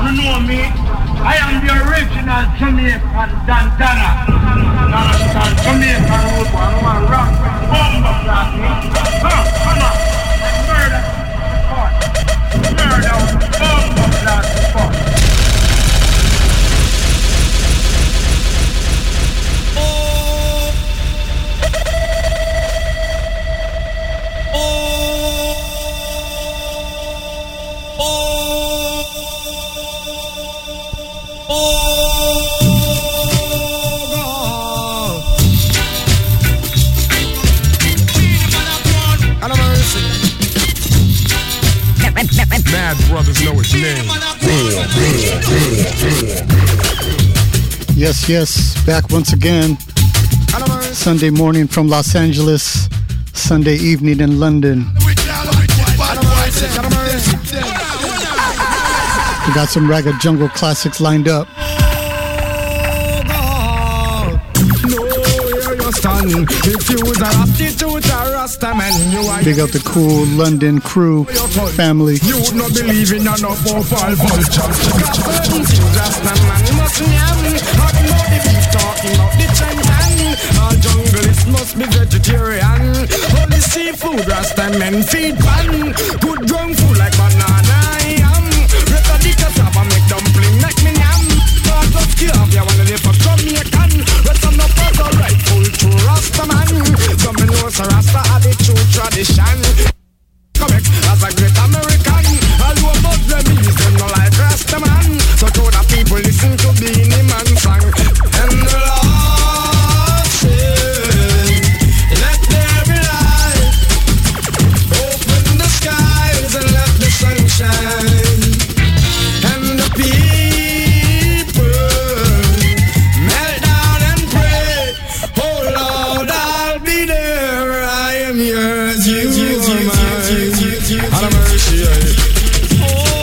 You know me? I am the original Jamaican Dantana. Understand? Jamaican road one. I want to rock with bomba class. Come on. Murder. Murder. Bomba class. Mad Brothers know his name. Yes, back once again. Sunday morning from Los Angeles, Sunday evening in London. We got some Ragged Jungle classics lined up. Big up the cool London crew family. You would not believe in an up or fall vulture. All junglists must be vegetarian. Only seafood Rasta men feed pan. Good ground food like banana yam. Rest of the cassava make dumpling make me yam. God love kill you wanna live for Jamaican. Rest of no puzzle rightful to Rasta man. Some know so Rasta are the true tradition. Correct as a great American. All who about them is them no like Rasta man. So to the people listen to Beenie Man song. And the Lord said, let there be light. Open the skies and let the sun shine. And the people melt down and pray. Oh Lord, I'll be there. I am yours, you are mine. Have mercy, oh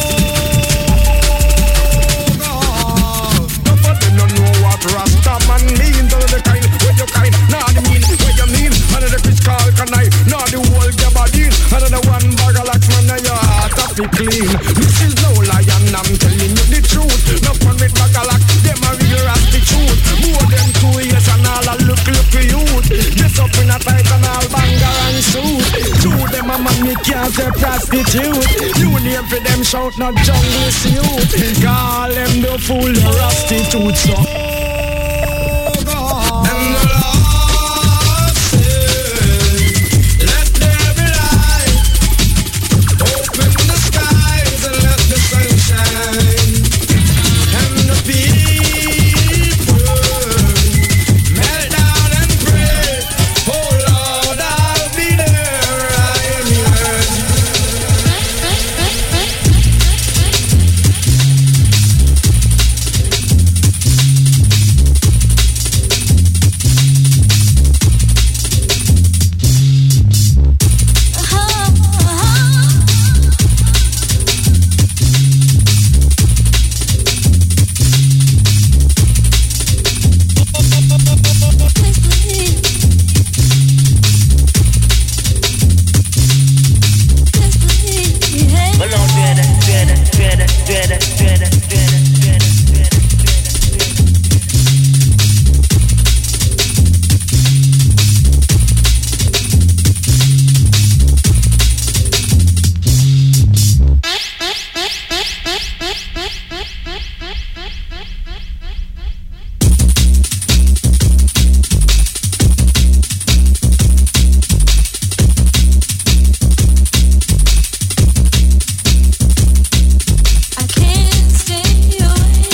God. Nobody don't know what Rasta man mean. Tell the kind where you kind, not the mean where you mean. Another fish called canai, not the whole gabardine. Another one bag of laxman and your heart have to clean. This is no lion, I'm telling you the truth. No fun with bag of lax, them a real rasty truth. More than 2 years and all a look youth. Dress up in a tight and all banger and suit. Two them a man, me can't say prostitute. You name for them shout not jungle suit. Call them the fool, the prostitute. So and the Lord said, let there be light. Open the skies and let the sun shine. And the people melt down and pray. Oh Lord, I'll be there. I am yours. I can't stay away.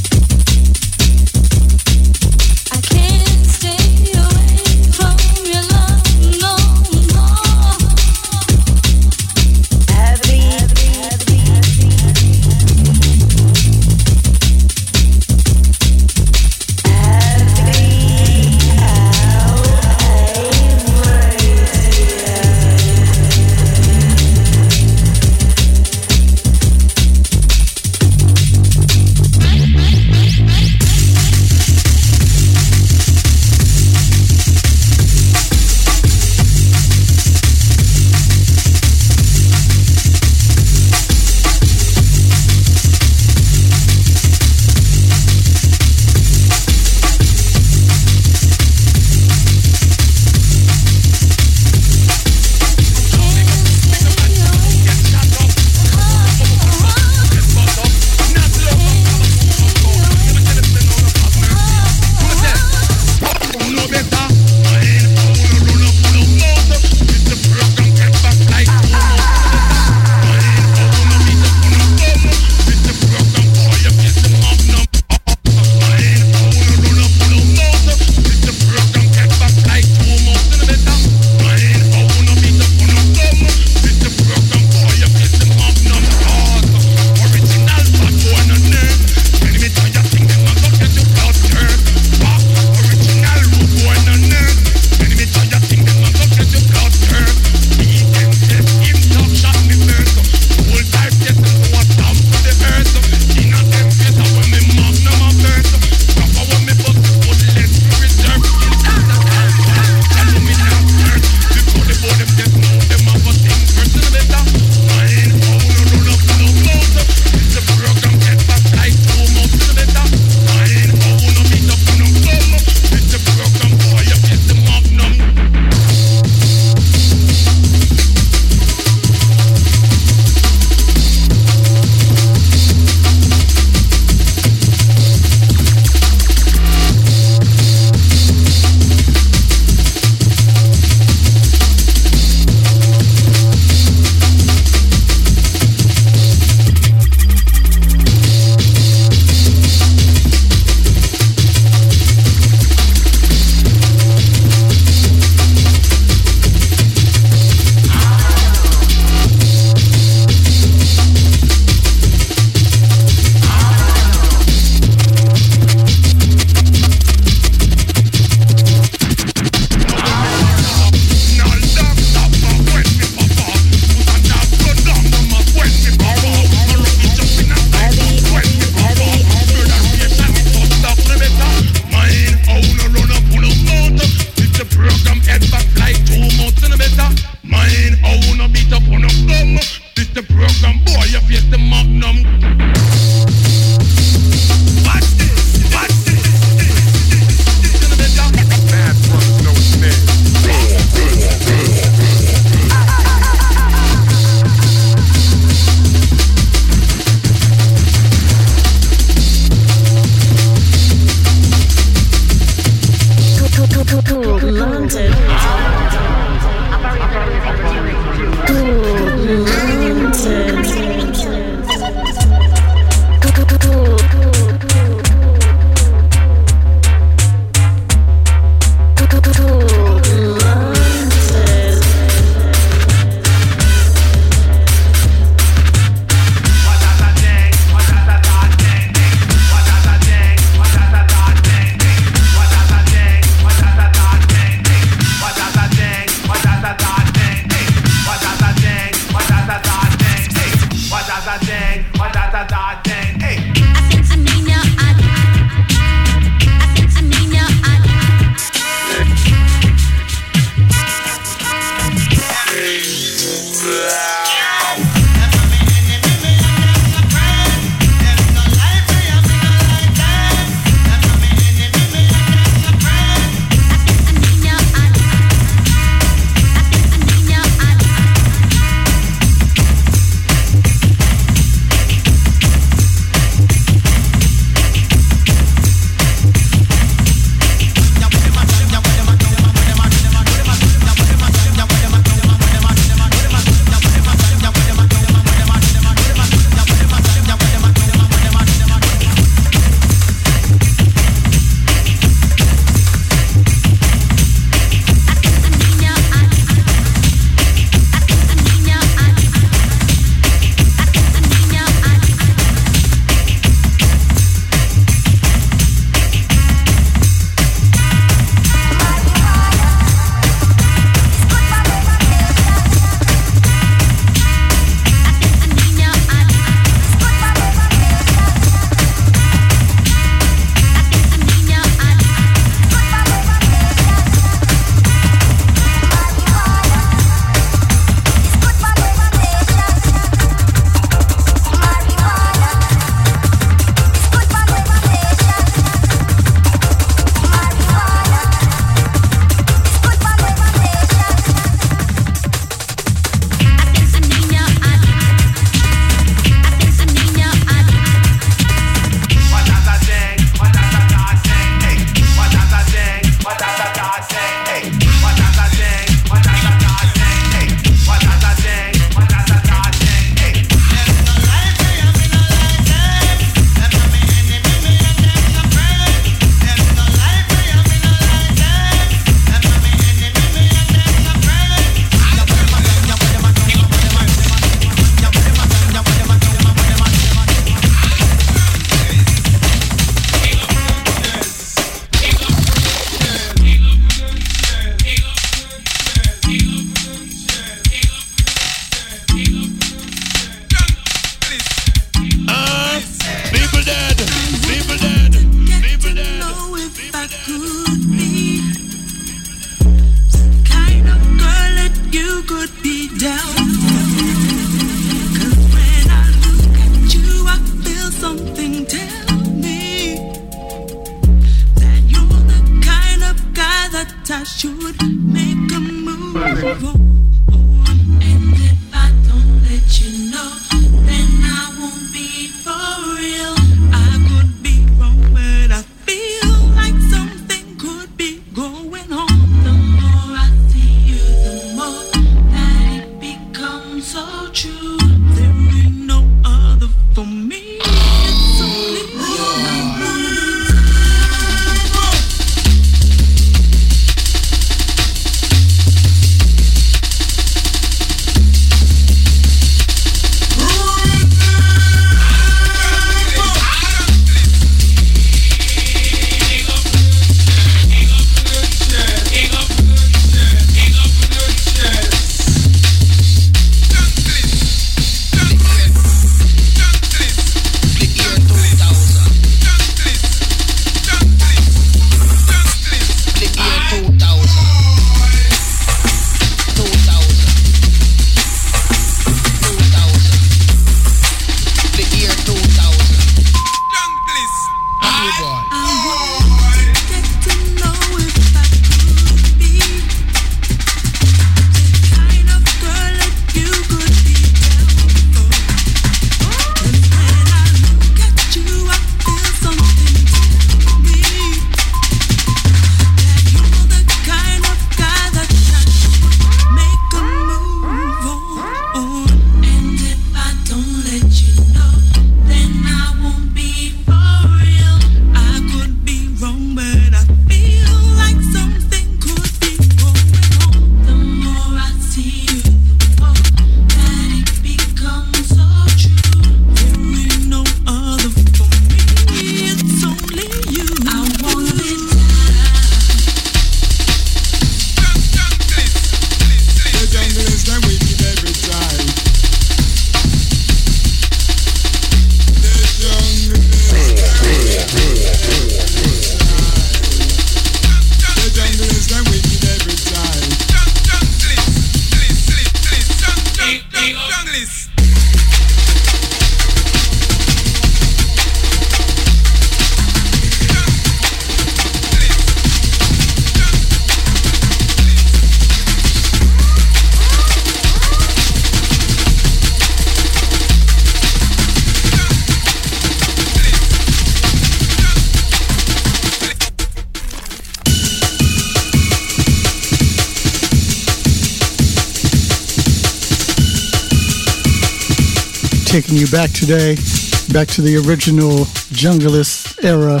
taking you back today, back to the original Junglist era,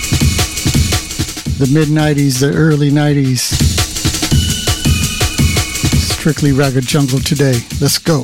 the mid-90s, the early 90s. Strictly Ragged Jungle today. Let's go.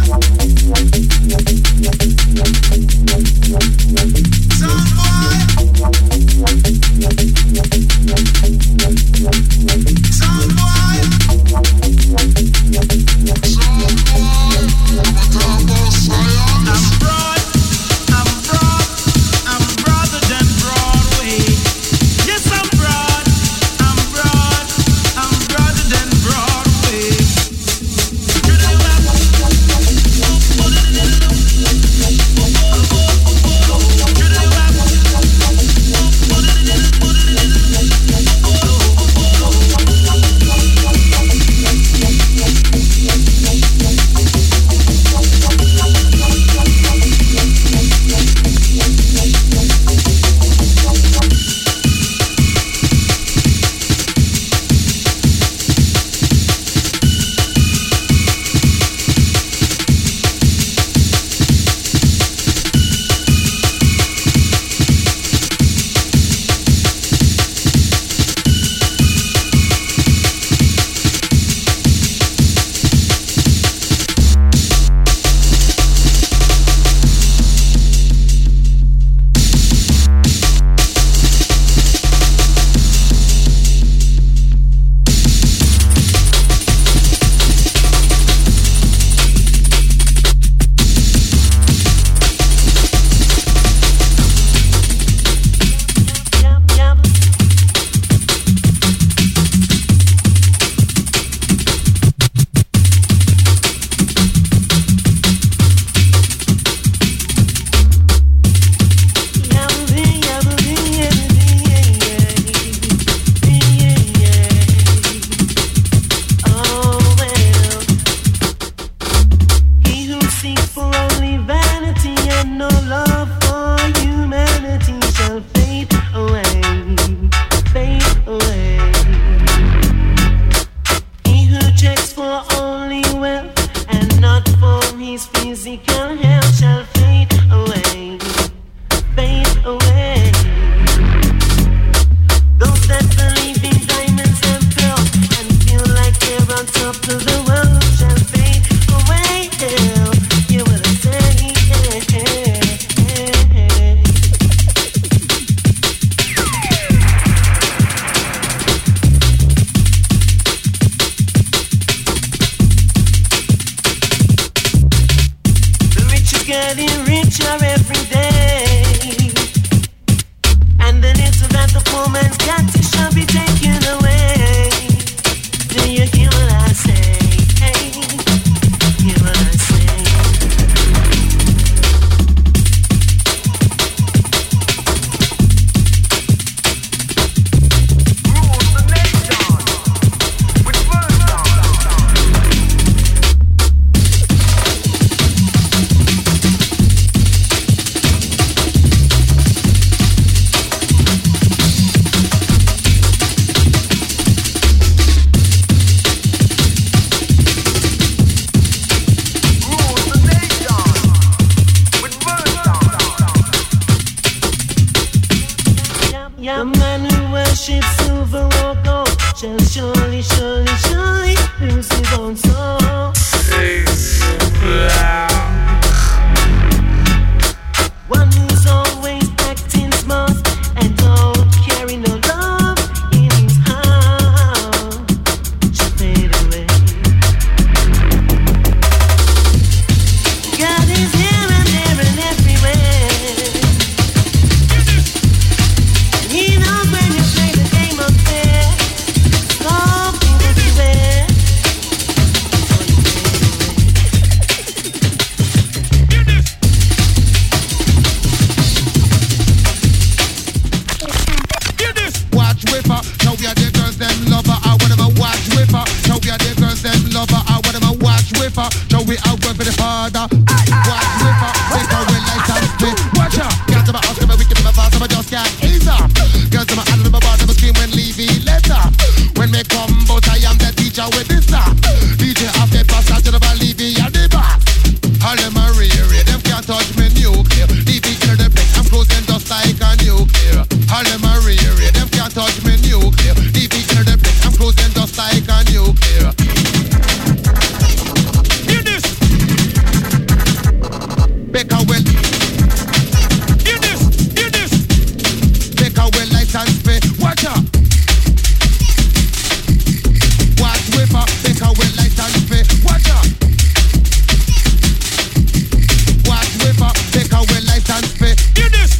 Soundboy picture every day. And the little that the poor man's got to shall be taken away. Do you hear what I say? Hey, hear what I say? The man who worships silver or gold shall surely, surely, surely lose his own soul. One who's always acting smart and don't carry no love in his heart shall fade away. God is here and there and everywhere. He knows when you play the game up there. Love is everywhere. Watch with her, now we are the girls them lover. I want them watch with her. Now we are the girls them lover. I want them watch with her. Now we are work for the father. Watch with her, make her well like and split. Watch her, girls them ask them we can be fast, but just can't ease up. Girls them hand them about them scream when leaving letter. When me come, but I am the teacher with this stuff. DJ have the passage to the leaving at the back. All them are rear, them can't touch me nuclear. Leaving in the place, I'm closing just like a nuclear. All them are rear, them can't touch me nuclear. Leaving in the place, I'm closing just like a nuclear. Hear this. Baker well. Hear this. Hear this. Baker well license pay. Watch out. Watch with her. Baker well license pay. Watch out. Watch with her. Baker well license pay. Hear this.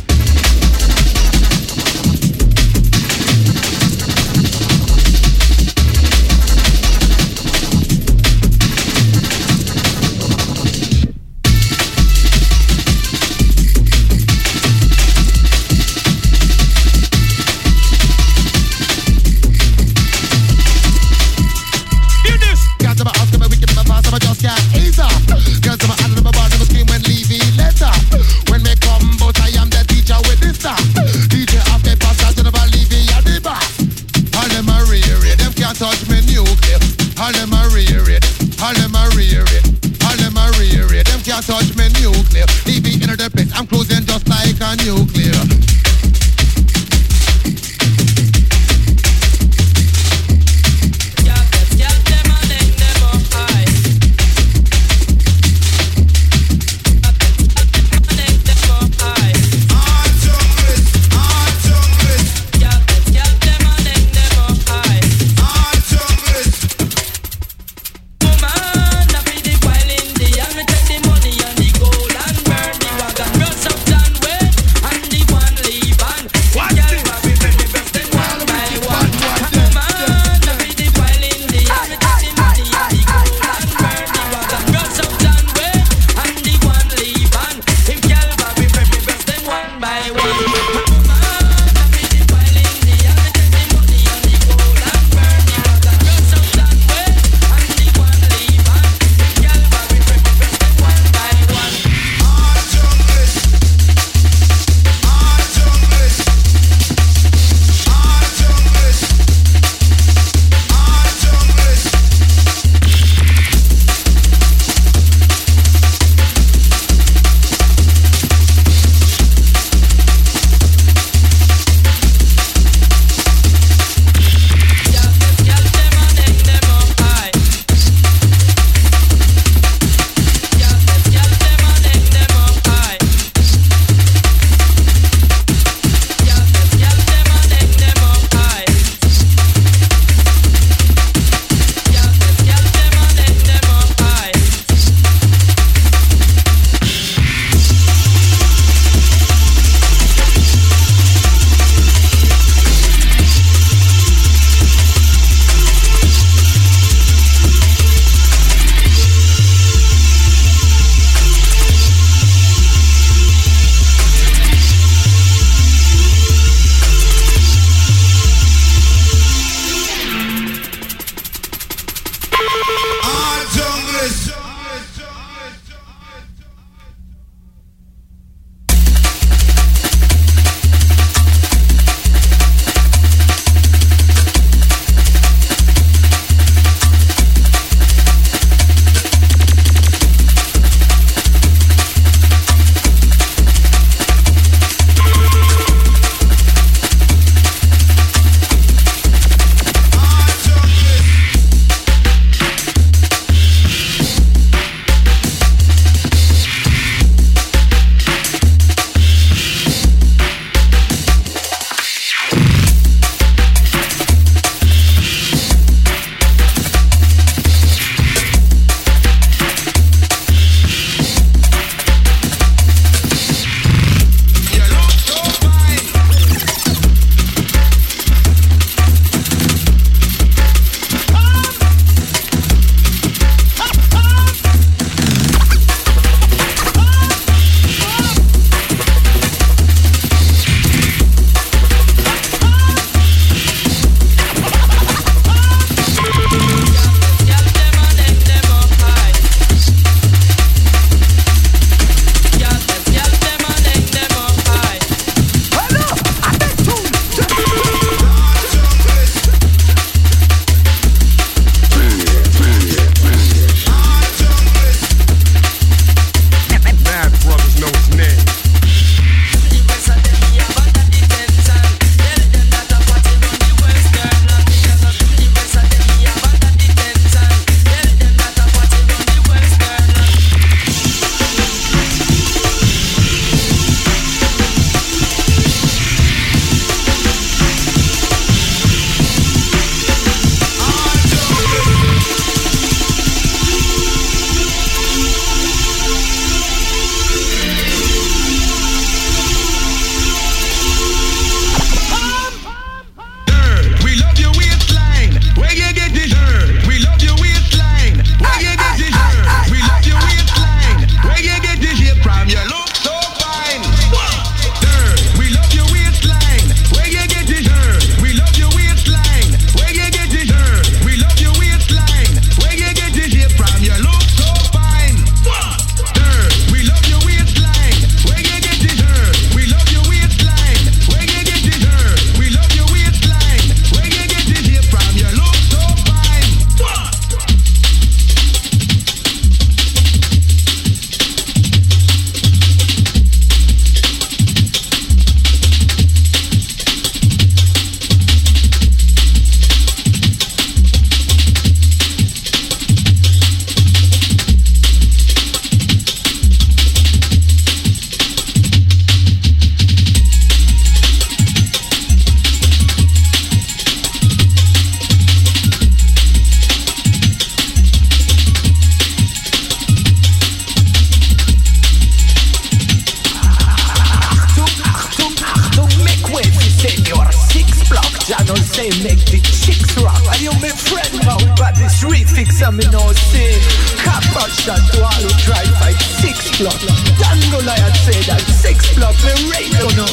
me friend now, but this refix and me no sin. Copper shot to all who try fight 6 block. Dan Goliath say that 6 block me rate you know.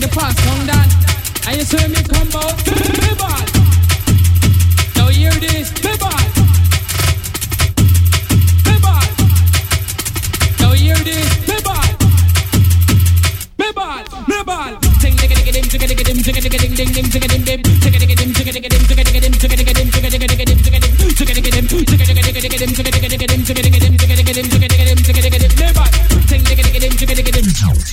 fast song down. And you see me come out, me bad. Now hear this, me bad. Me bad. Now hear this, me bad. Me bad, me bad. Sing digga digga dim, digga digga dim, digga digga ding ding ding, digga dim dim, digga digga dim, digga digga dim, digga digga dim, digga digga dim, digga digga dim, digga digga dim, digga digga dim, digga digga dim, digga digga dim, digga digga dim, digga digga dim, digga digga dim, digga digga dim, digga digga dim, me bad. Sing digga digga dim, digga digga dim.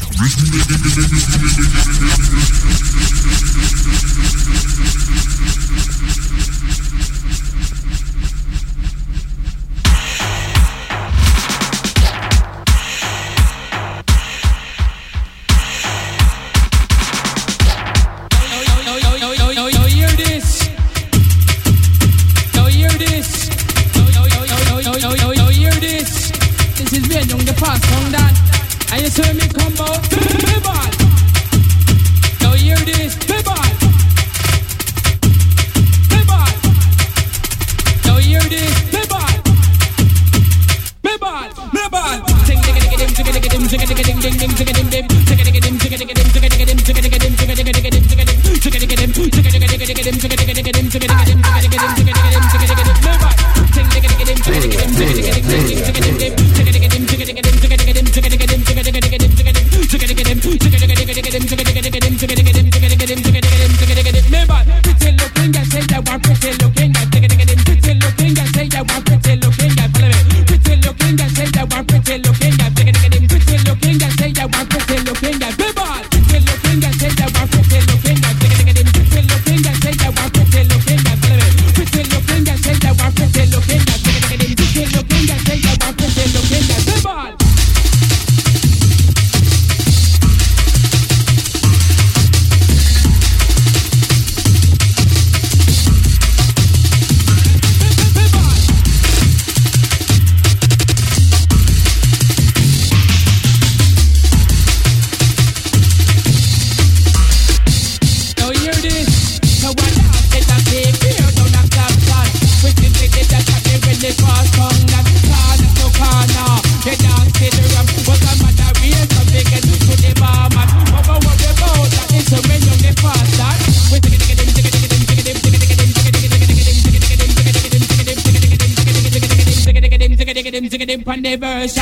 On the version.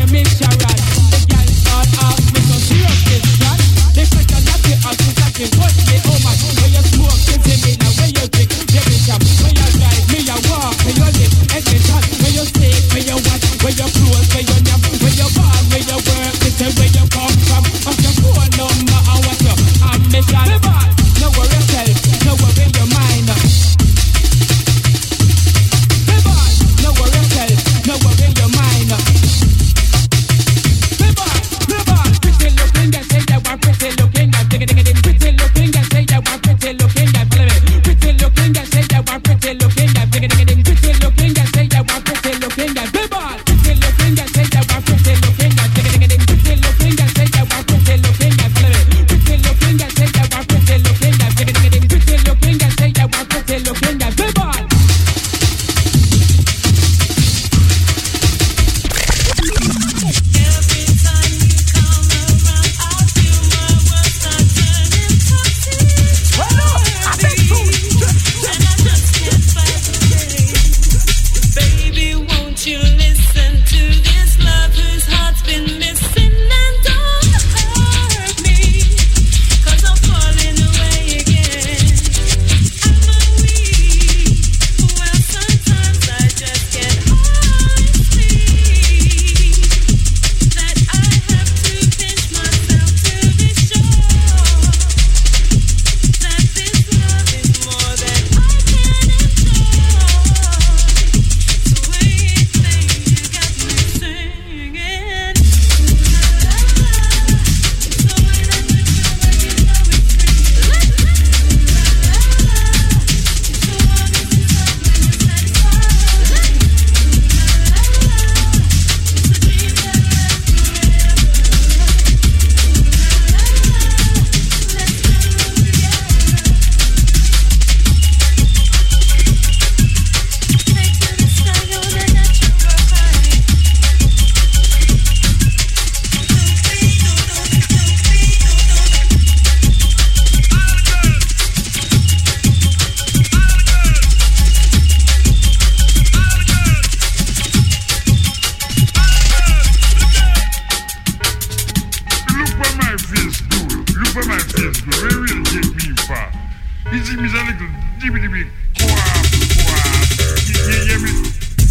What? He see me as a little dibby. You hear me?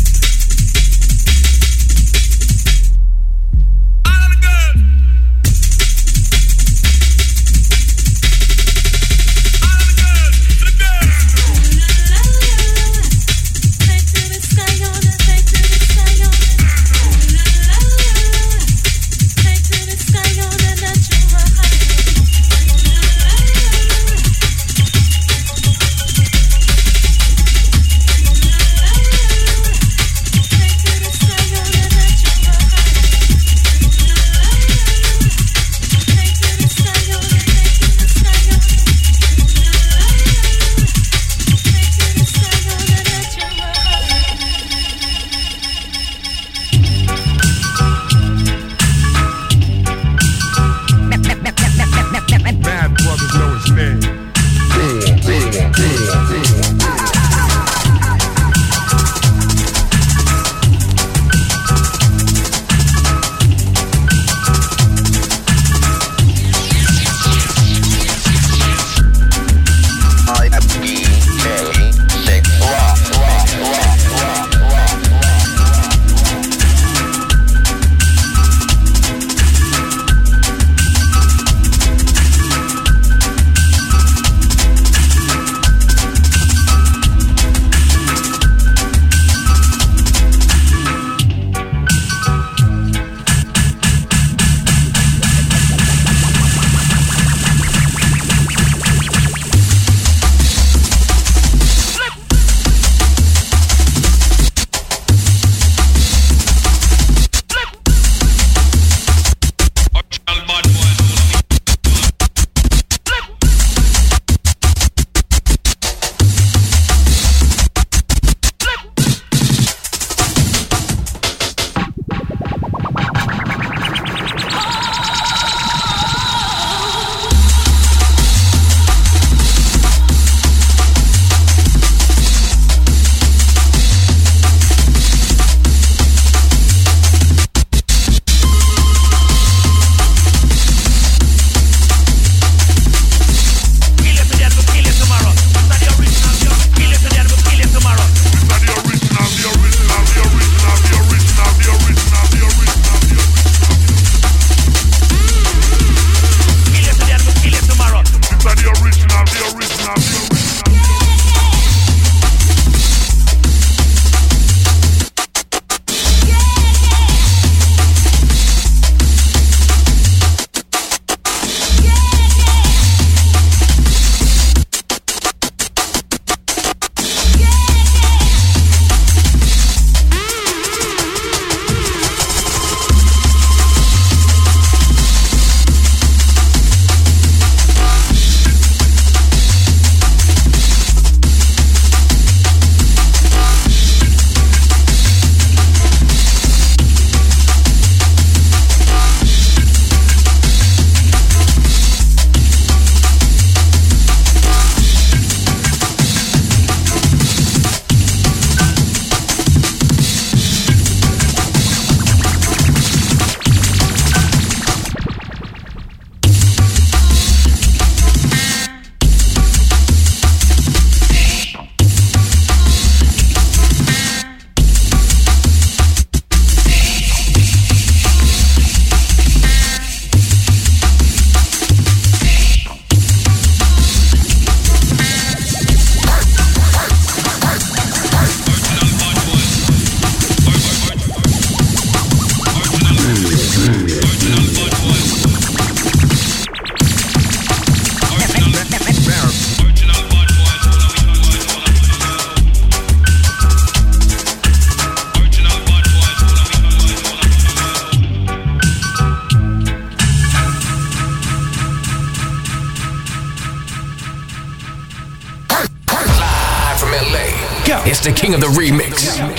It's the king of the remix.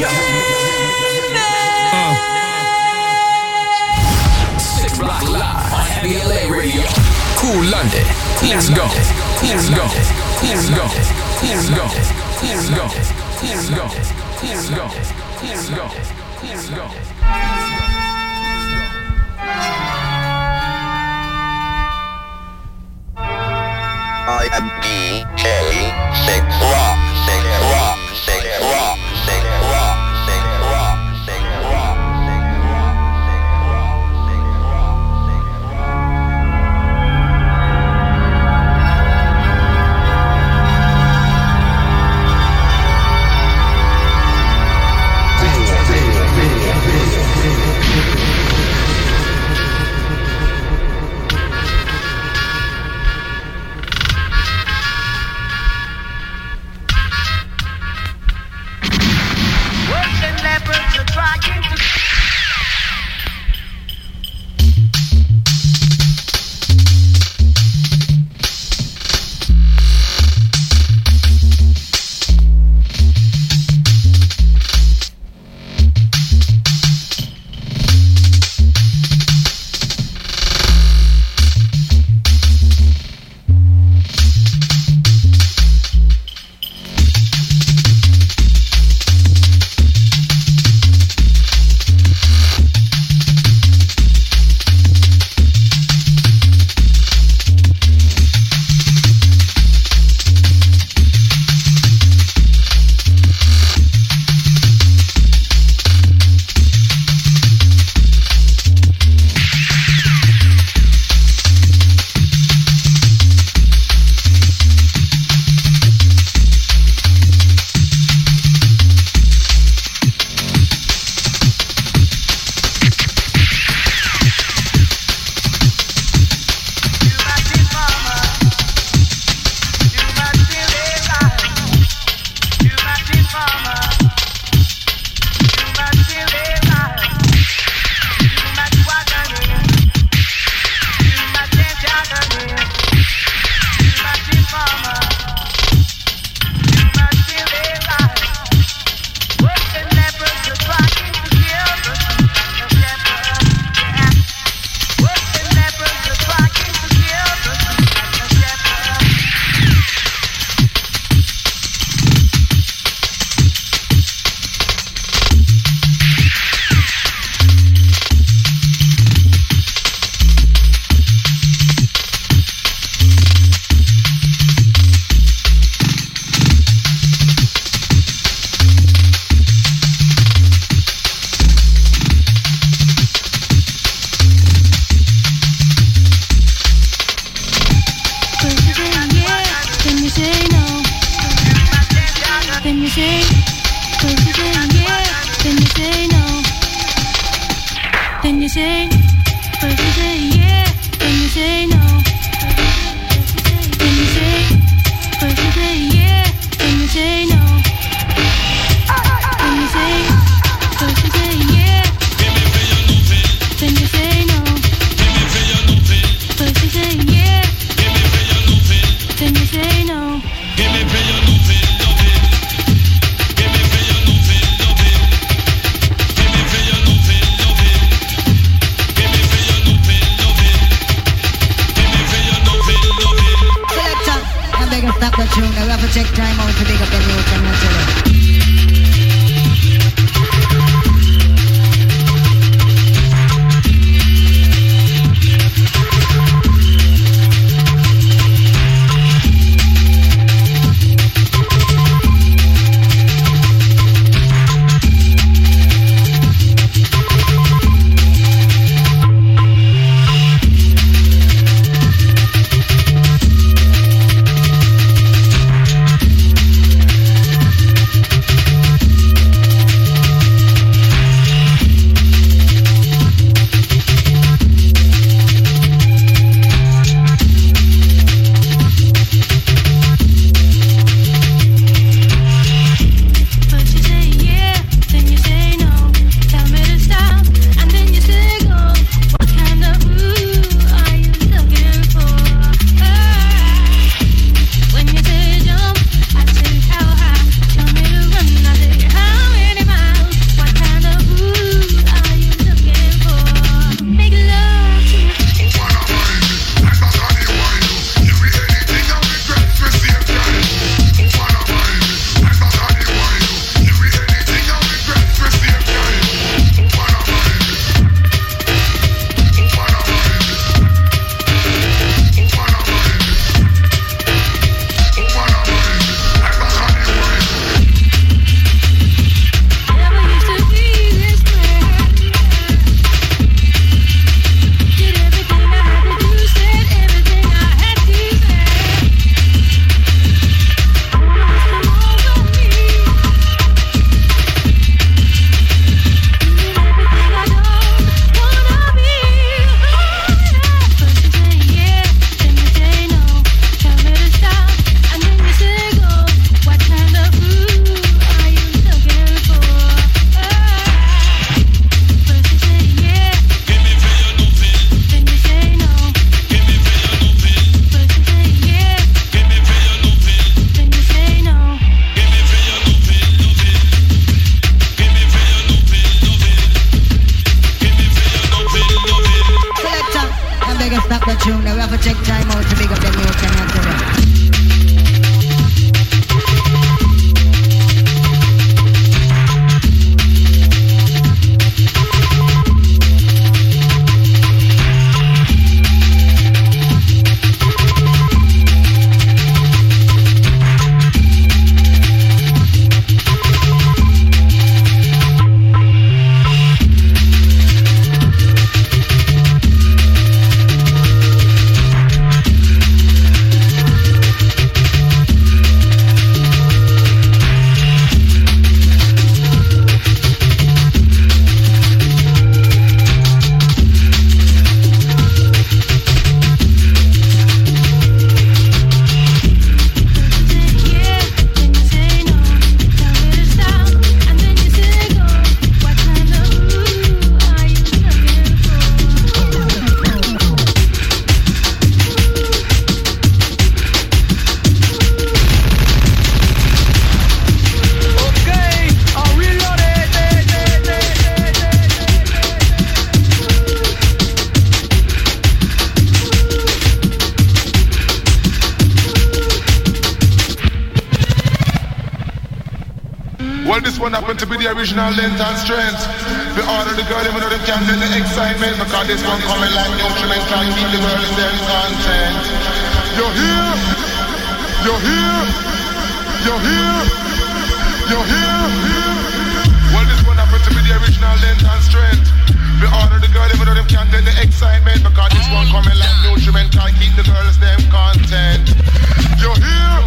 6 Block Live on Heavy LA Radio. Cool London. Let's go. Let's go. Let's go. Let's go. Let's go. Let's go. Let's go. Let's go. Let's go. I am DJ Six Rock, Six Rock, Six Rock, Six Rock, Six Rock, Six Rock, Six Rock, Six Rock, Six Well, this one happened to be the original length and strength. The order the girl, even though they can't get the excitement, because this one coming like nutriment can keep the girl in their content. You're here, you're here, you're here, you're here. Well, this one happened to be the original length and strength. The order the girl, even though they can't get the excitement, because this one coming like nutriment can keep the girls them content. You're here.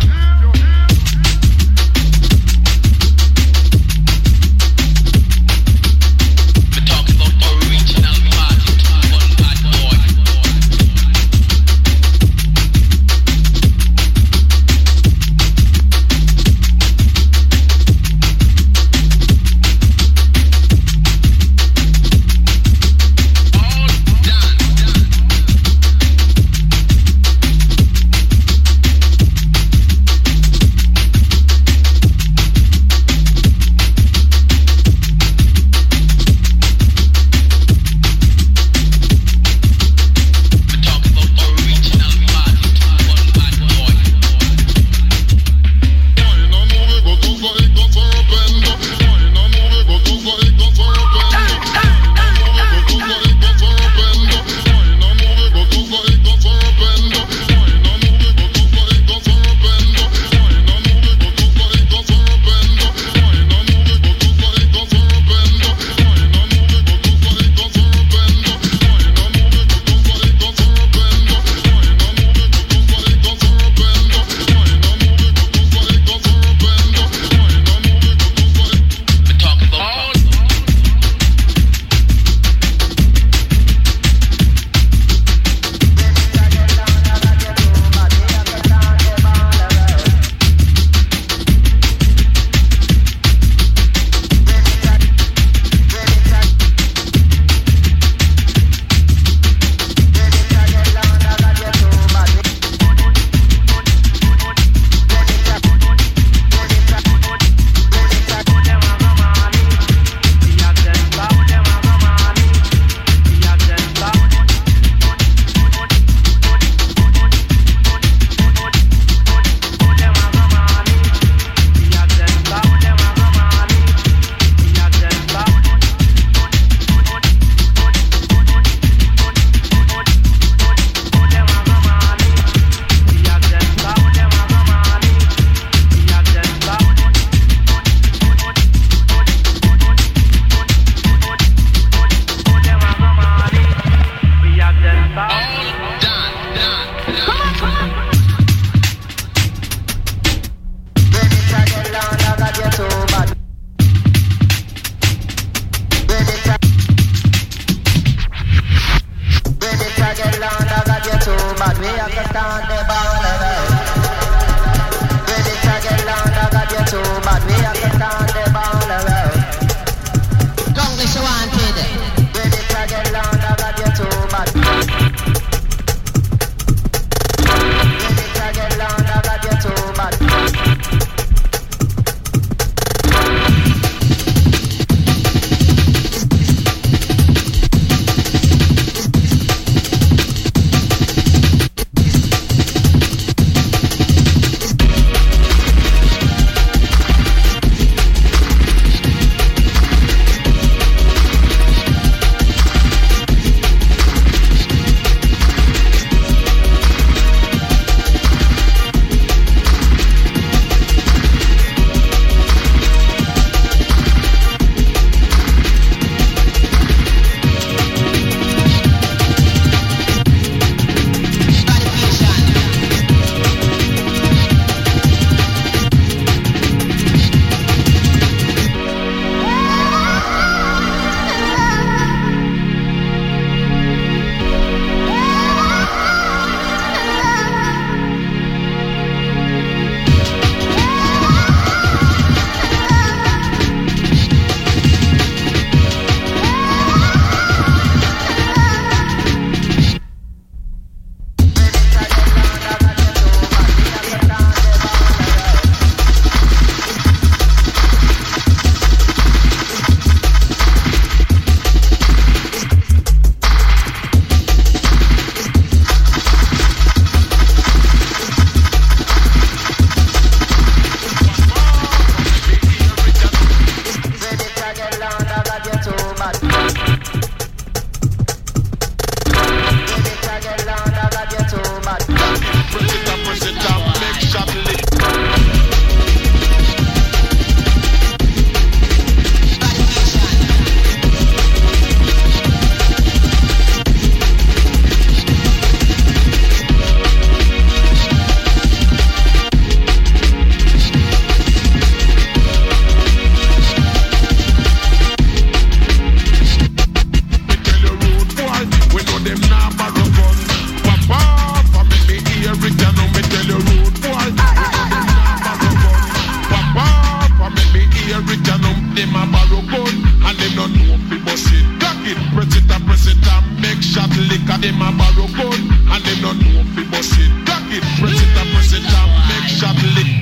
them a borrow gun, and them no know fi bust it. Cock it, press it and make shot liquor. Them a borrow gun, and them no know fi bust it. Cock it, press it and make shot liquor.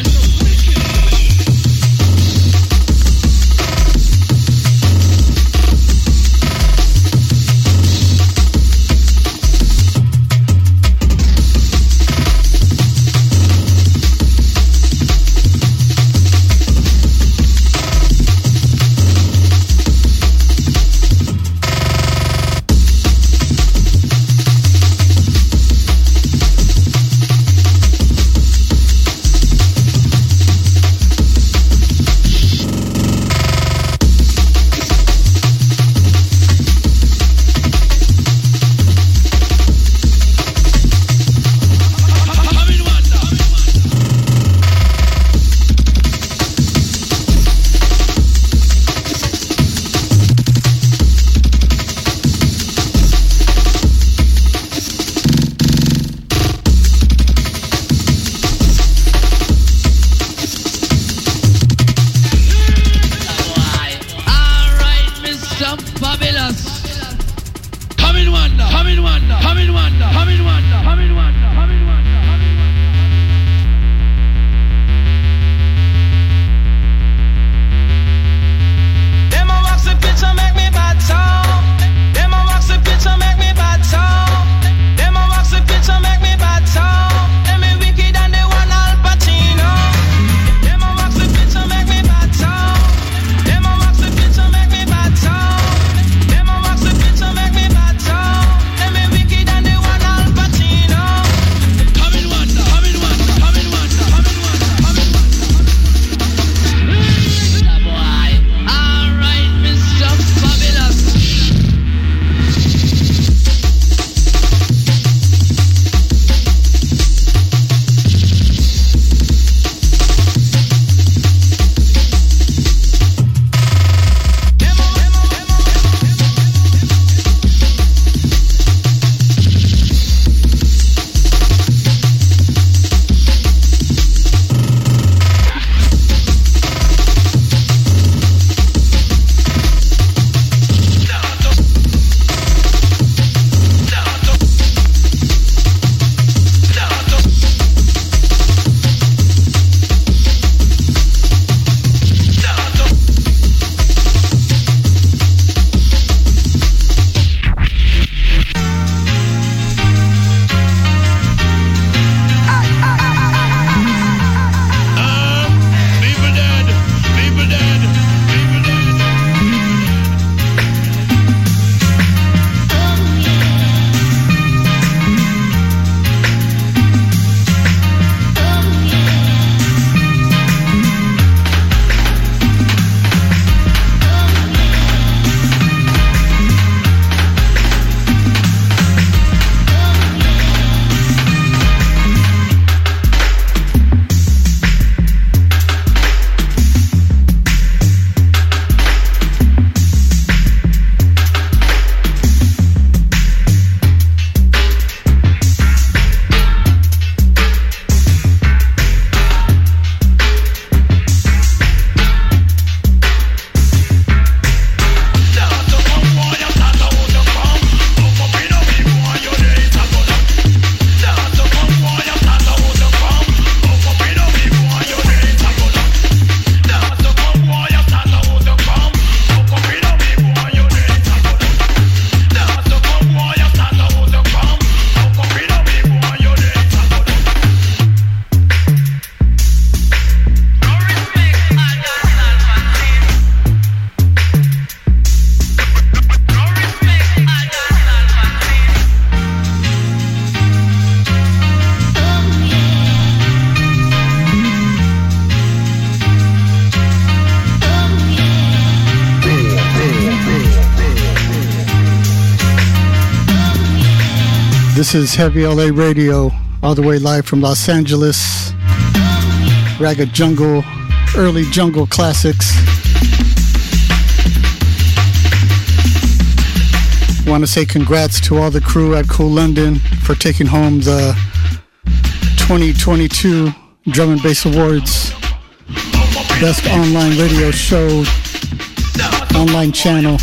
This is Heavy LA Radio, all the way live from Los Angeles. Ragged Jungle, early jungle classics. Want to say congrats to all the crew at Cool London for taking home the 2022 Drum and Bass Awards. best online radio show, online channel.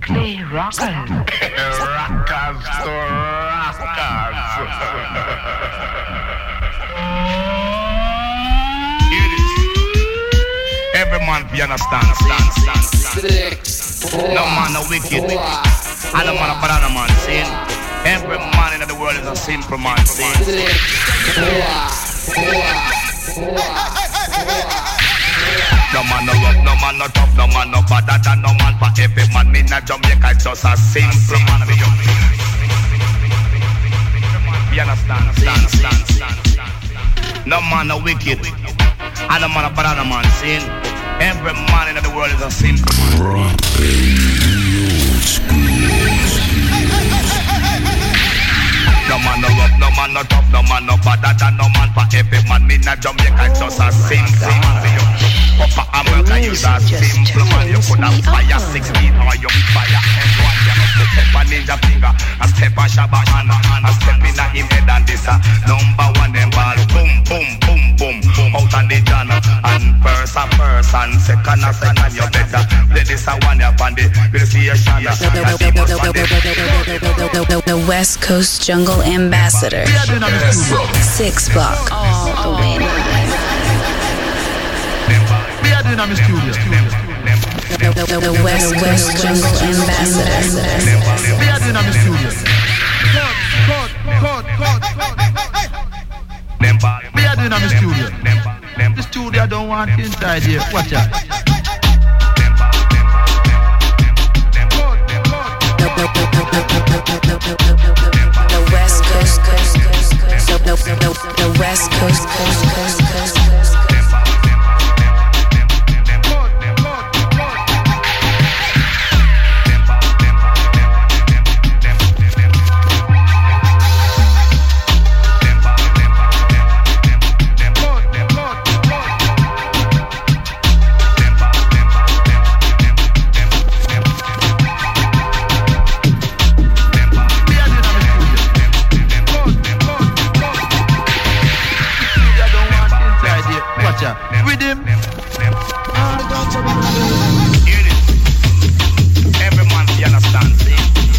Strictly rockers. Rockers to rockers. Every man, you understand? No man, no wicked. And no man, a banana man, see? Every man in the world is a simple man, see? No man no rough, no man no tough, no man no better than no man. For every man in a Jamaica, just a simple man. You understand? No man no wicked, and no man a better than man, see? Every man in the world is a simple man. No man no rough, no man no tough, no man no better than no man. For every man in a Jamaica, just a simple man. Upper America, you a simple man. You could have fire 6 feet or you fire M1. You have to step a ninja finger, a step a shabba hand, a step in a him head and this a number one them ball. Boom, boom, boom, boom, out on the jana. And first a person, second a second, you better play this a one up on the, we'll see a shana. The West Coast Jungle Ambassador, 6 Block, all the way. We are doing on the studio. The West Jungle Ambassador. We are doing on the studio. We are doing on the studio. The studio don't want inside here. Watch out. The West Coast, the West Coast. With him. Every man, you understand, see?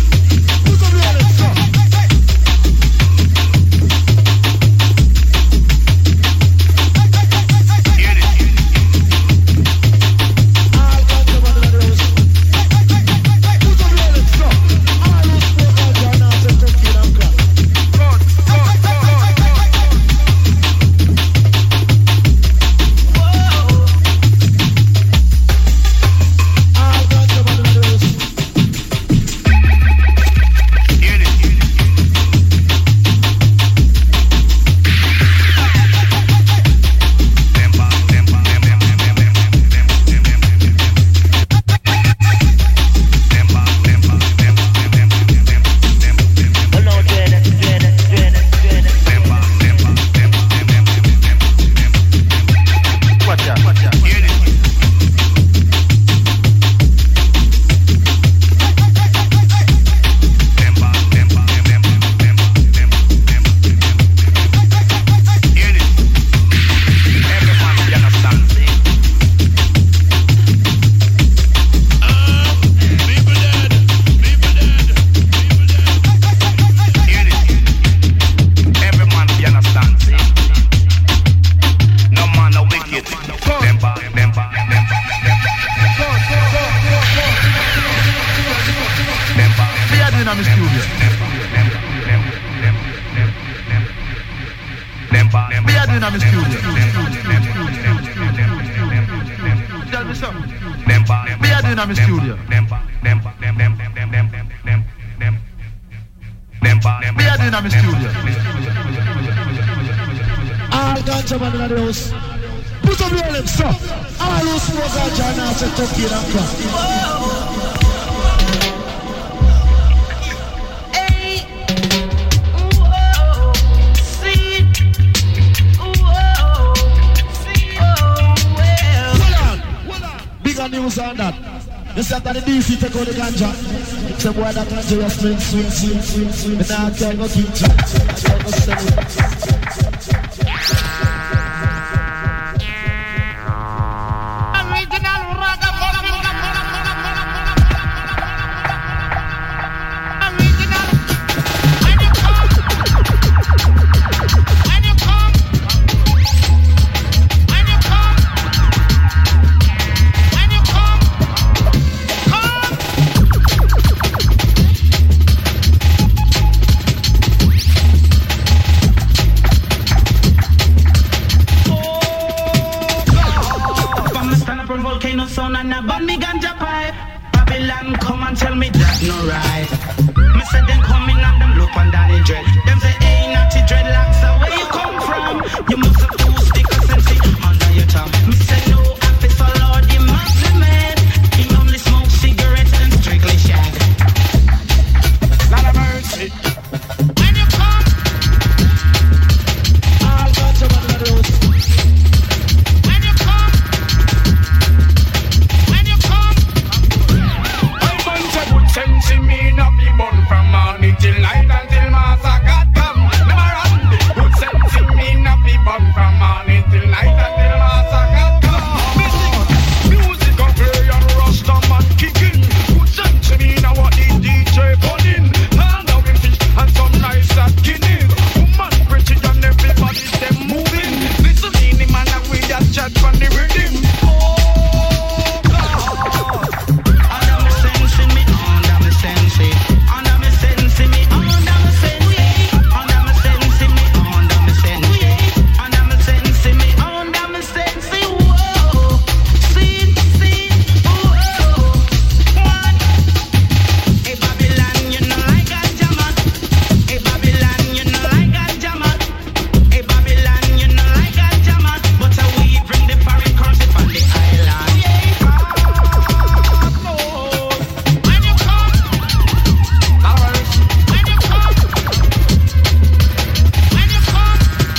Take out the ganja. It's a boy that ganja just swing. And now I tell you, keep down and I burn me ganja pipe. Babylon come and tell me that no right. Me say them coming and them look on Danny Dread. Them say hey natty dreadlocks, where you come from? You must have two stickers and see under your tongue. Me say no officer Lord, you must be mad. He only smoke cigarettes and strictly shag. Lot of mercy. When you come, I'll go to one of those. when you come, when you come. I want a good sense in me, not be born from morning till night until Master God come. Never run the good sense in me, not be born from morning till night until Master God come. Music of play and Rasta man kicking. Good sense in me, now what the DJ pulling. And now we fish and some nice at Guinness. Woman pretty and everybody them moving. Listen in the man and we just chat from the rhythm. Oh God. Under me sense in me, under me sense it. Under me sense in me, under me sense it. Under me sense in me, under me sense it. Under me sense in me, under me sense it. Whoa, see, whoa, one. Hey Babylon, you know like a jammer. Hey Babylon, you know like a jammer. Hey Babylon, you know like a jammer. But we bring the foreign currency from the island. When you come, when you come, when you come,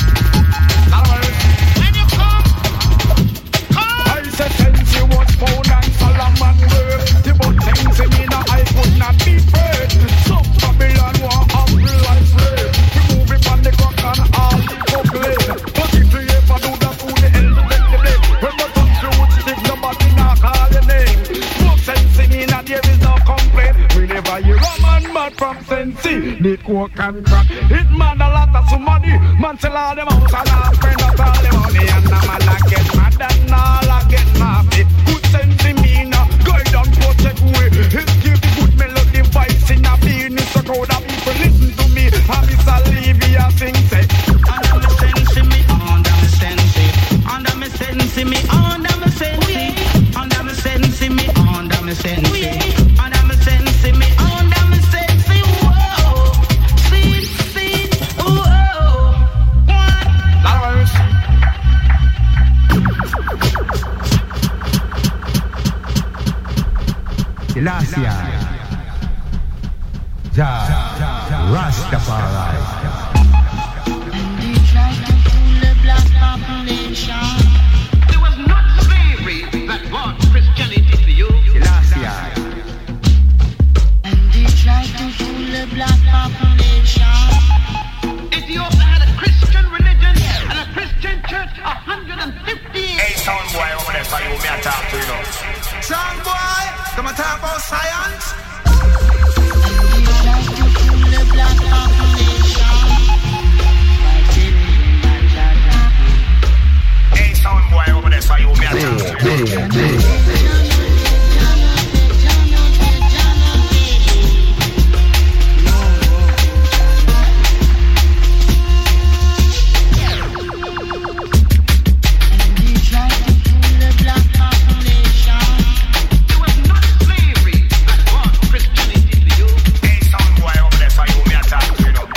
when you come, I said since you was born and Solomon word, the but things in me now I could not be afraid. Some Babylon want humble like slave. We move it on the crack and all the complain. But if you ever do that, who the hell to take the blame? When the country would stick, nobody now call your name. No sense in me now there is no complaint. Whenever you a man mad from Sensi, the coke and crack. It man a lot of some money. Man sell all them house and all spend up all the money. And a man a get mad and all a get happy. Good sense in me now, guide and protect way. It give the good melody voice in a being. It's a crowd of people listen to me. And Miss Olivia sing say. under me sense in me, under me sense it. Under me sense in me, under me sense it. Under me sense in me, under me sense it. Under me sense in me, under me sense it. Whoa, see, whoa, one. Lot of mercy. Elasia, Rastafari. They tried to fool the black population. It was not slavery that brought Christianity to you. Elasia, And they tried to fool the black population. Ethiopia had a Christian religion and a Christian church 150 years. Hey, sound boy over there, so you may talk to you know. Sound boy, come and talk about science. They tried to fool the black population. By telling them that Hey, sound boy over there, so you may talk to you know. It was not slavery that brought Christianity to you. Hey, sound boy over there, so you may talk to you know.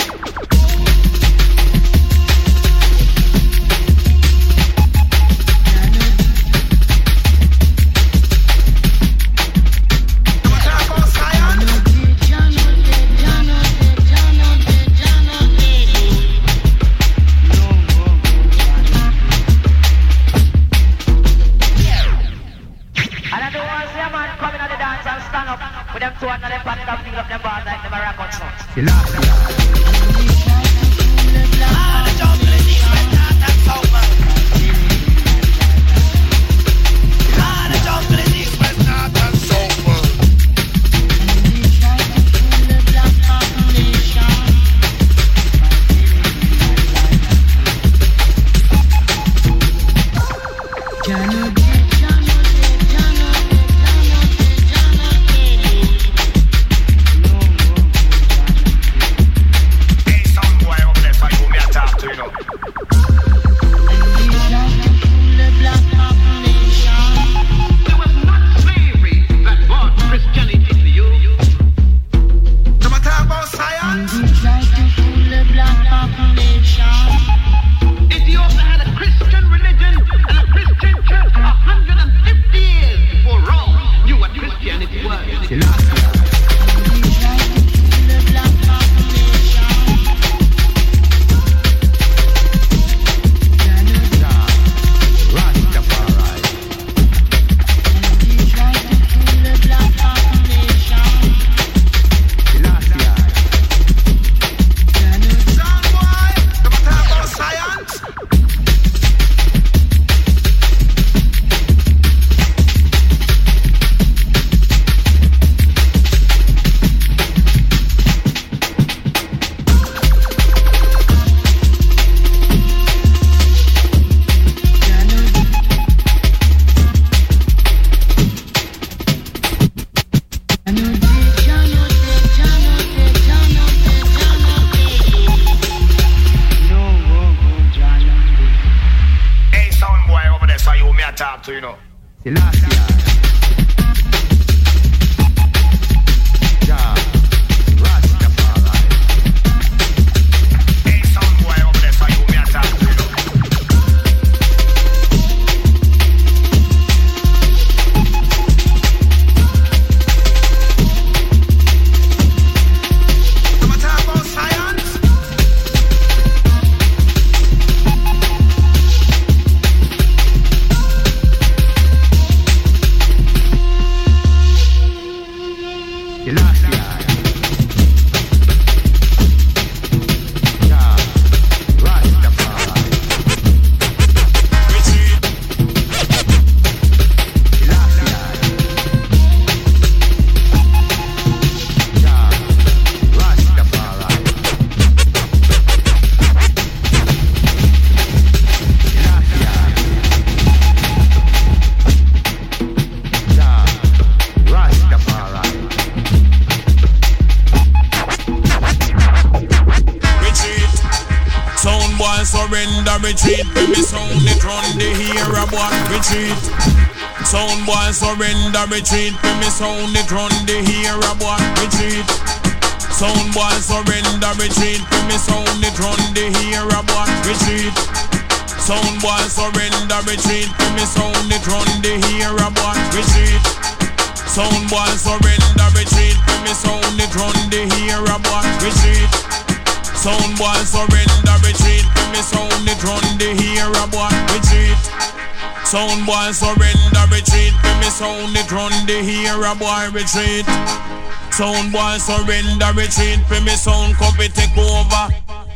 surrender, retreat. When me sound it run the hero boy, retreat. Sound boy surrender, retreat. When me sound it run the hero boy, retreat. Sound boy surrender, retreat. When me sound it run the hero boy, retreat. Sound boy surrender, retreat. When me sound it run the hero boy, retreat. Sound boy surrender, retreat. When me sound it run the hero boy, retreat. Sound boy surrender, retreat. When me sound it run the hero boy, retreat. Sound boy surrender, retreat. When me sound it run the hero boy, retreat. Sound boy surrender, retreat. When me sound copy take over.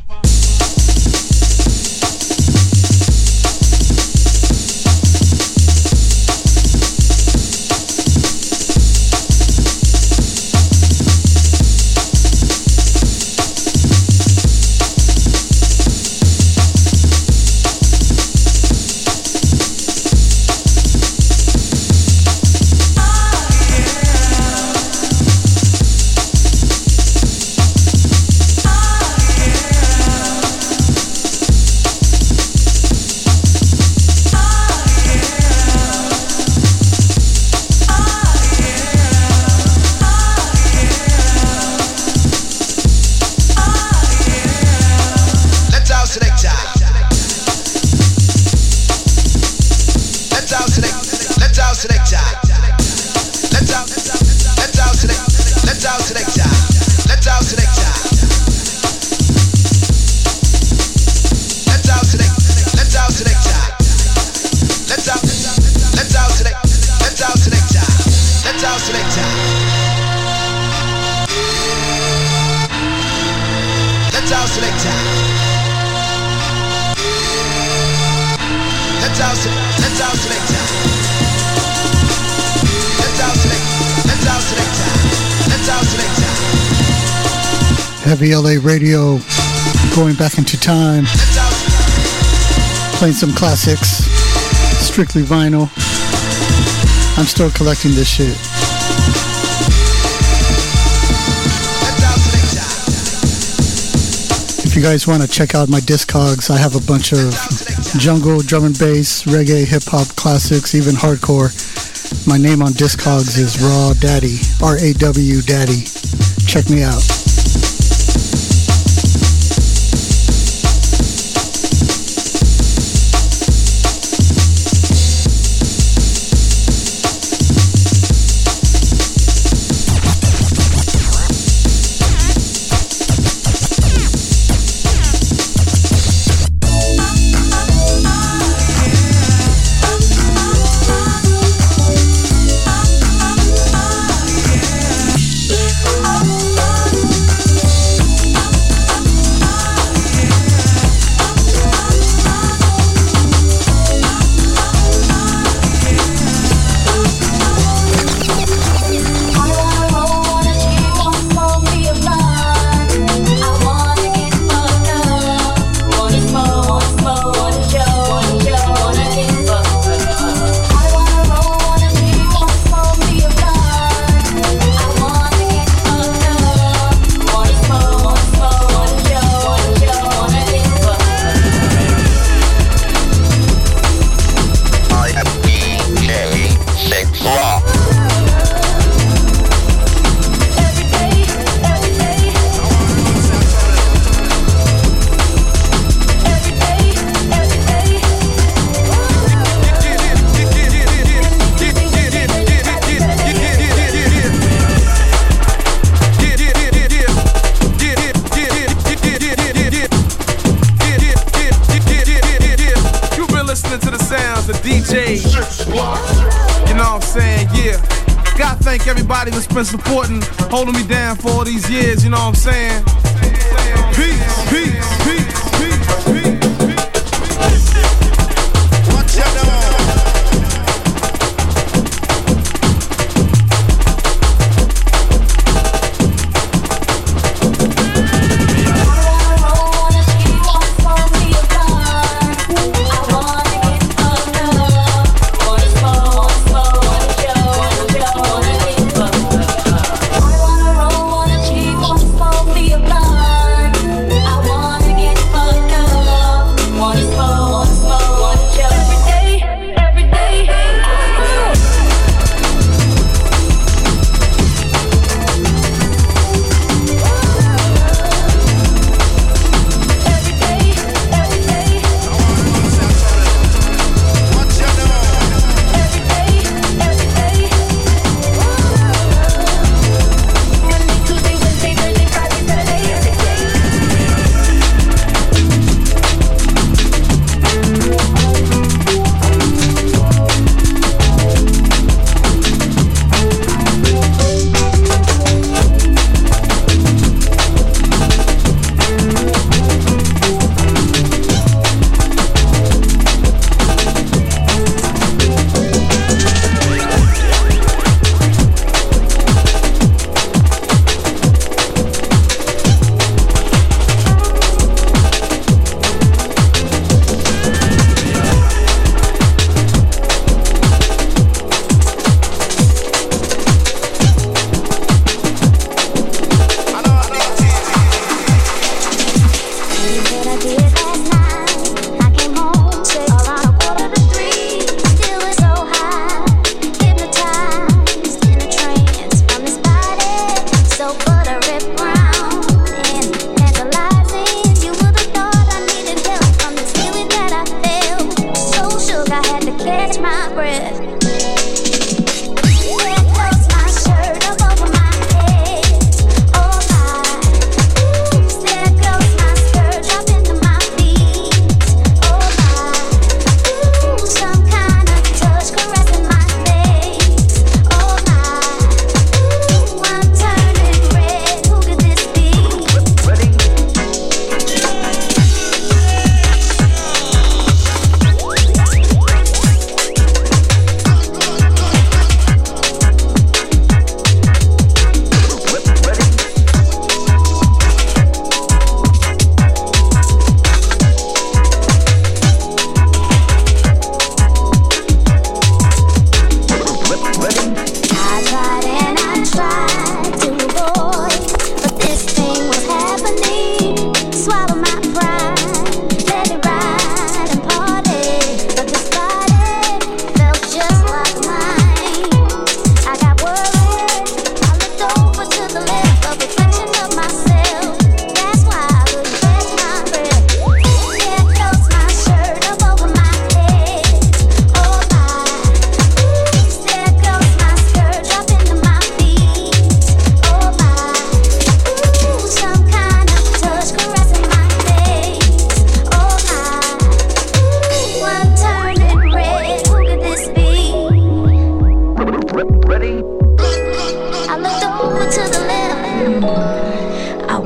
Heavy LA Radio, going back into time, playing some classics, strictly vinyl. I'm still collecting this shit. If you guys want to check out my Discogs, I have a bunch of jungle, drum and bass, reggae, hip-hop classics, even hardcore. My name on Discogs is Raw Daddy, R-A-W Daddy. Check me out. Everybody that's been supporting, holding me down for all these years, you know what I'm saying? Peace, peace, peace, peace, peace. Watch out. I wanna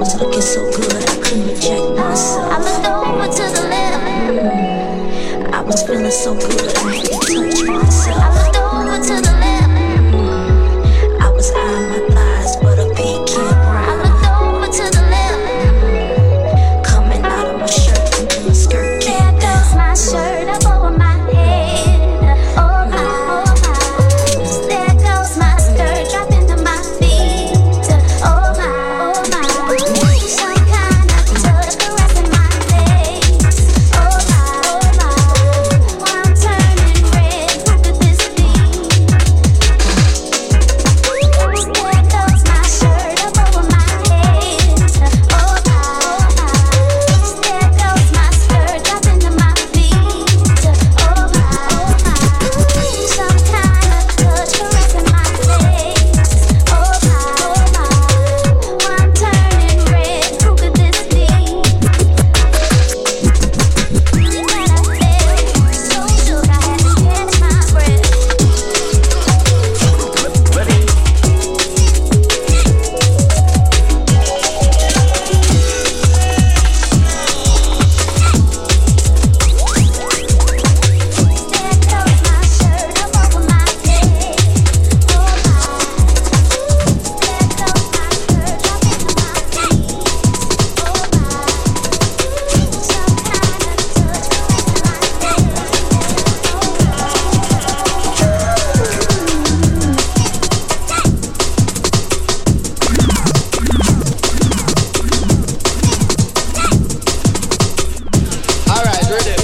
was looking so good, I couldn't reject myself. I looked over to the left. I was feeling so good, I had to touch myself. I looked over to the left. I was eyeing my thighs, but a pecan brown. I looked over to the left. Coming out of my shirt and my skirt came down. There goes my shirt up over my head. Oh my, oh my. There goes my skirt dropping to my feet. Oh my, oh my. Some kind of touch caressing my legs. Oh my, oh my. I'm turning red. What could this be? There goes my shirt up over my head. Oh my, oh my. There goes my skirt dropping to my feet. Oh my, oh my. Some kind of touch caressing my legs. Oh my, oh my. I'm turning red. Who could this be? When I felt so shook, I had to catch my breath. There goes my shirt up over my head. Oh my. There goes my skirt dropping to my feet. Oh my. Some kind of touch caressing my Alright, ready.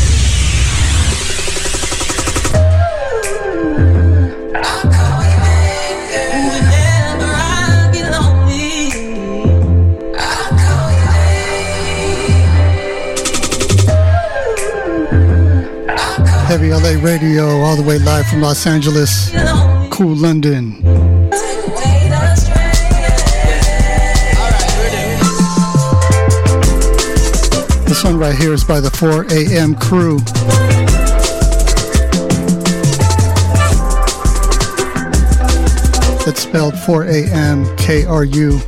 Heavy LA Radio, all the way live from Los Angeles. Cool London. This one right here is by the 4 a.m. crew. It's spelled 4 a.m. KRU.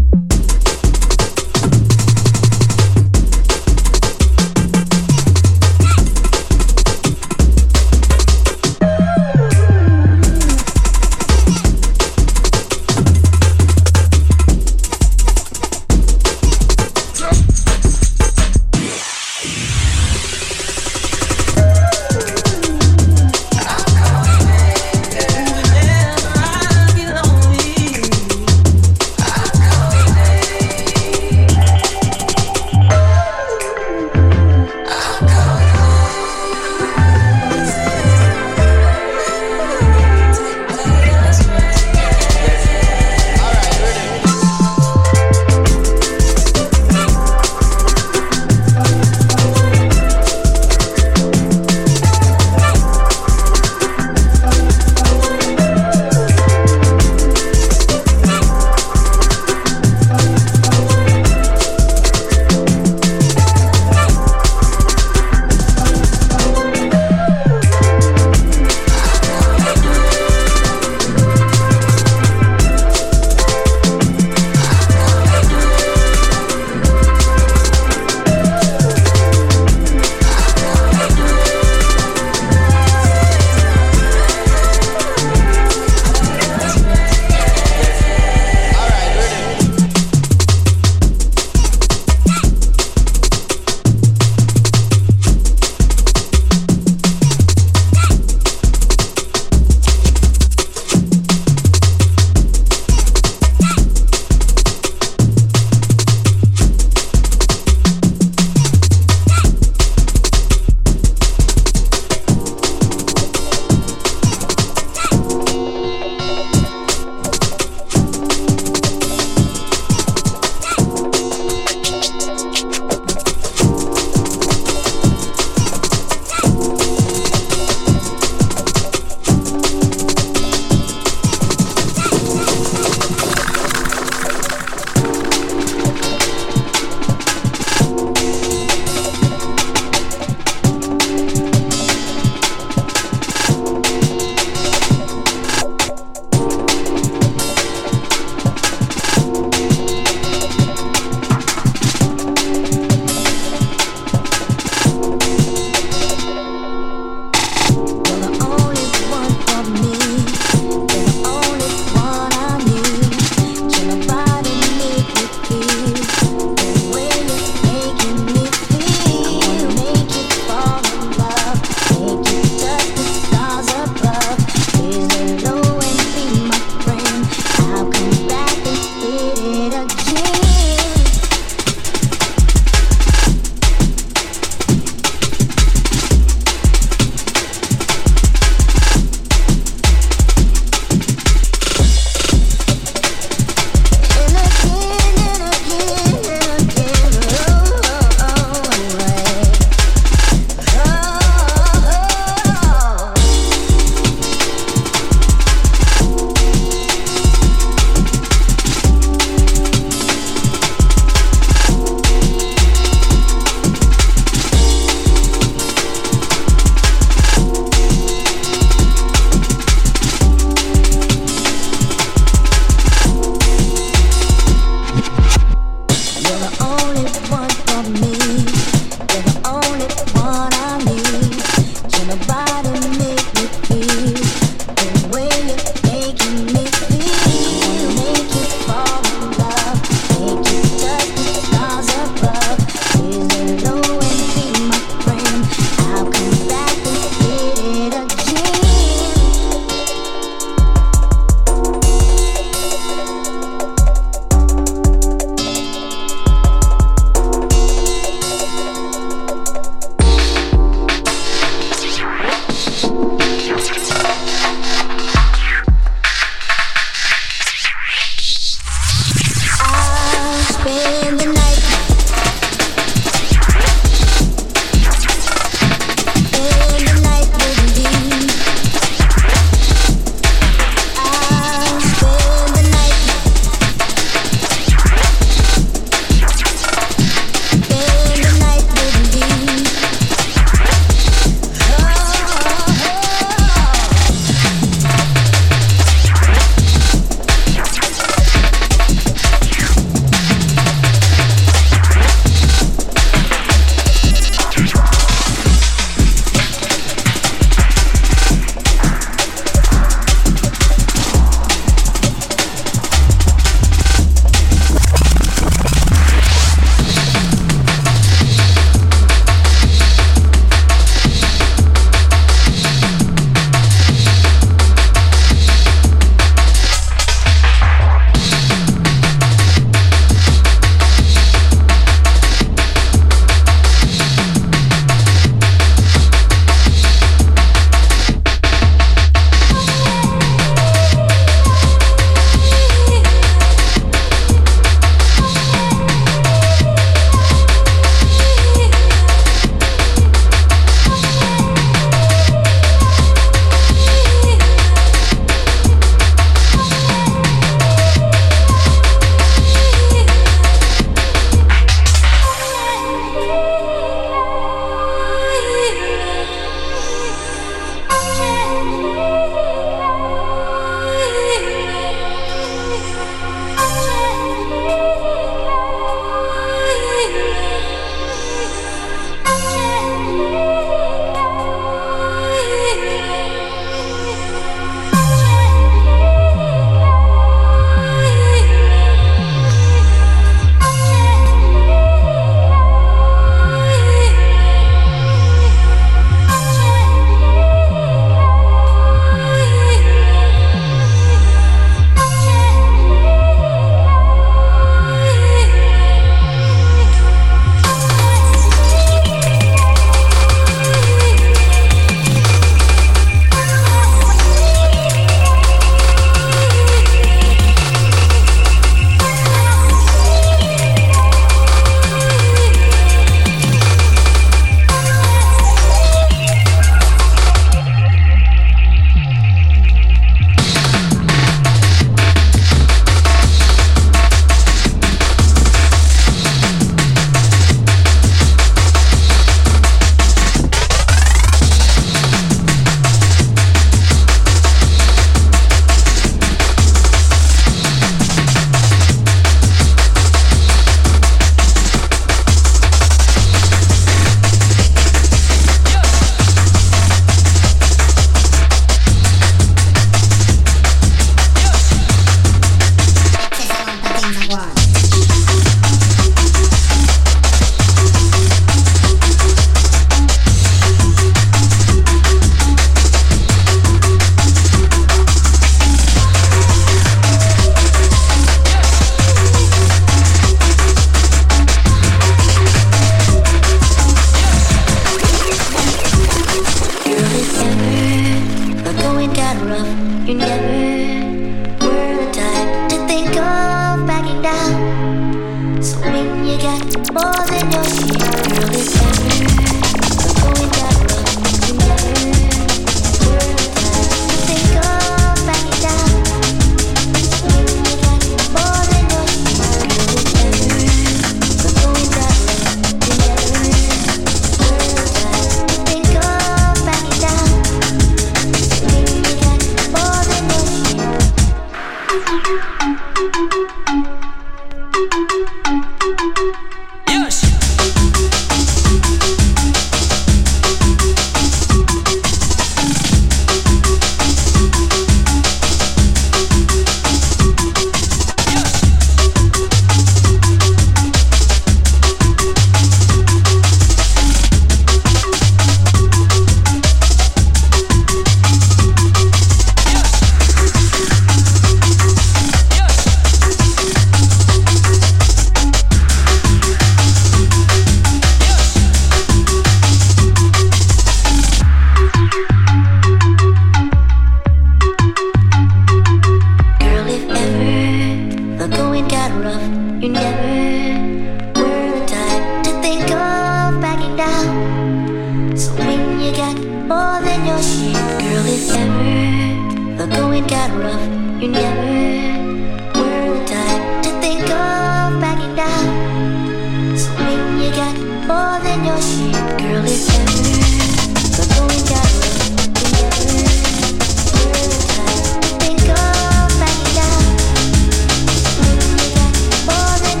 if ever the going got rough, you never were the type to think of backing down. So when you got more than your share, girl, if ever the going got rough, you never were the type to think of backing down. When you got more than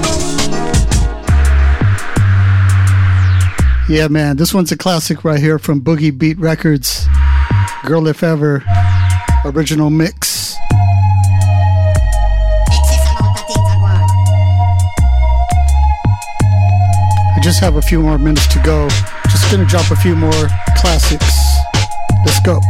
your share. Yeah, man, this one's a classic right here from Boogie Beat Records. Girl If Ever, original mix. I just have a few more minutes to go. Just gonna drop a few more classics. Let's go.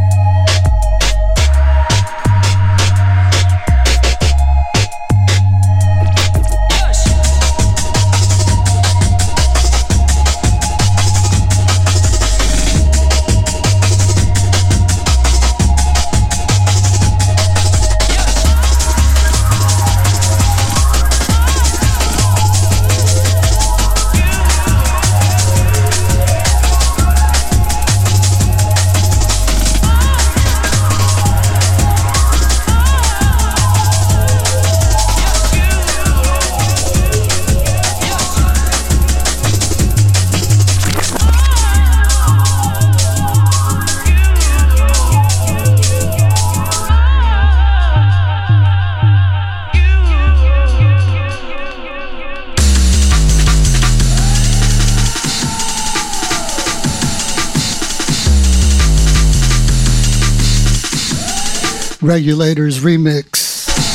Regulators remix.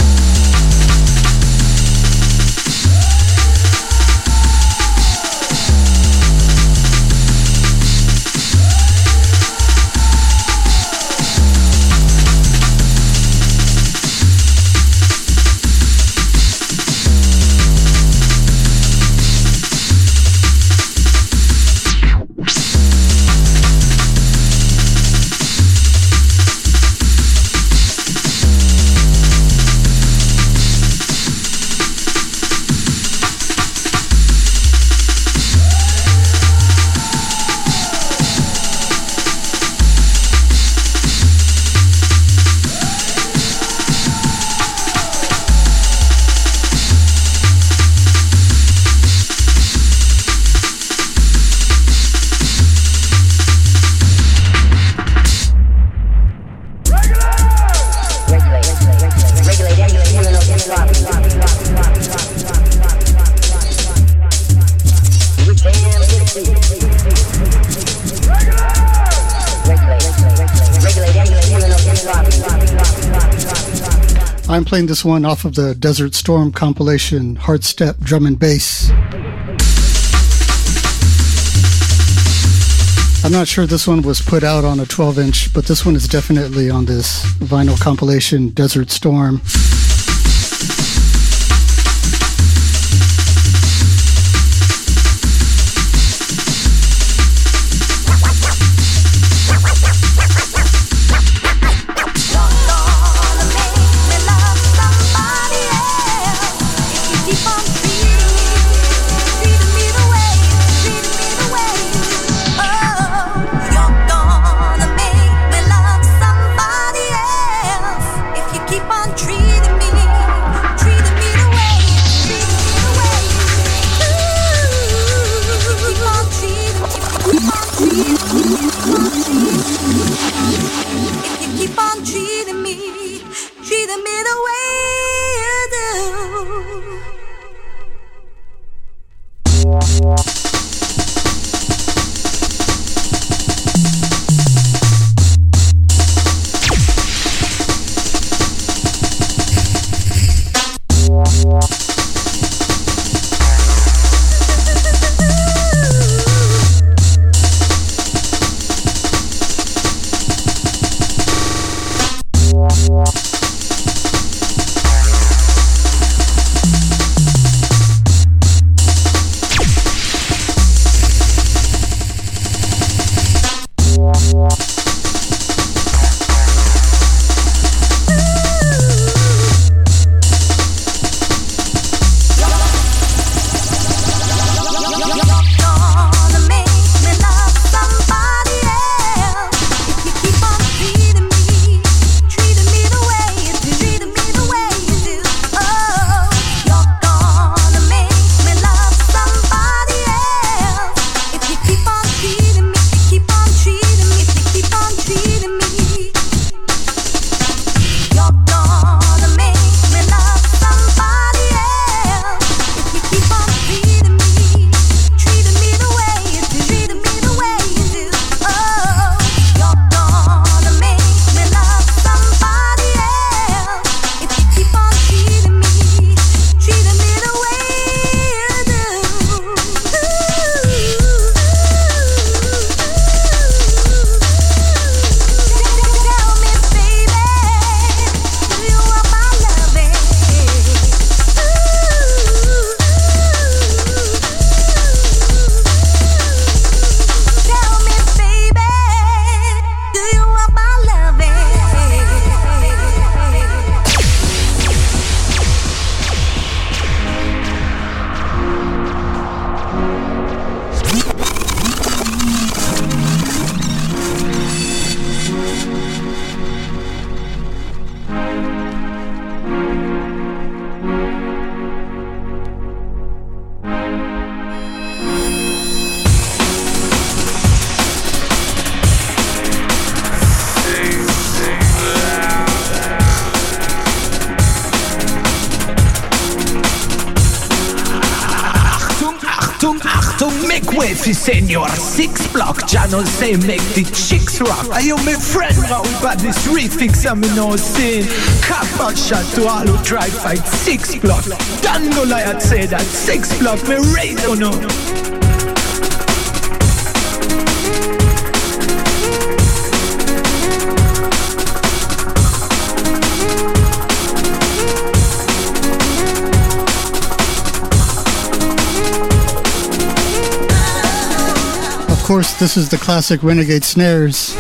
I'm playing this one off of the Desert Storm compilation, Hard Step Drum and Bass. I'm not sure this one was put out on a 12-inch, but this one is definitely on this vinyl compilation, Desert Storm. Treating me way fi senior 6 block. Channel say make the chicks rock. Are you my friend? Now we got this refix and me no sin. Cap out shot to all who try fight 6 block. Dan Goliath say that 6 block me raise on no. Of course, this is the classic Renegade snares.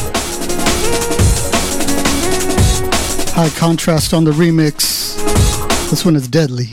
High contrast on the remix. This one is deadly.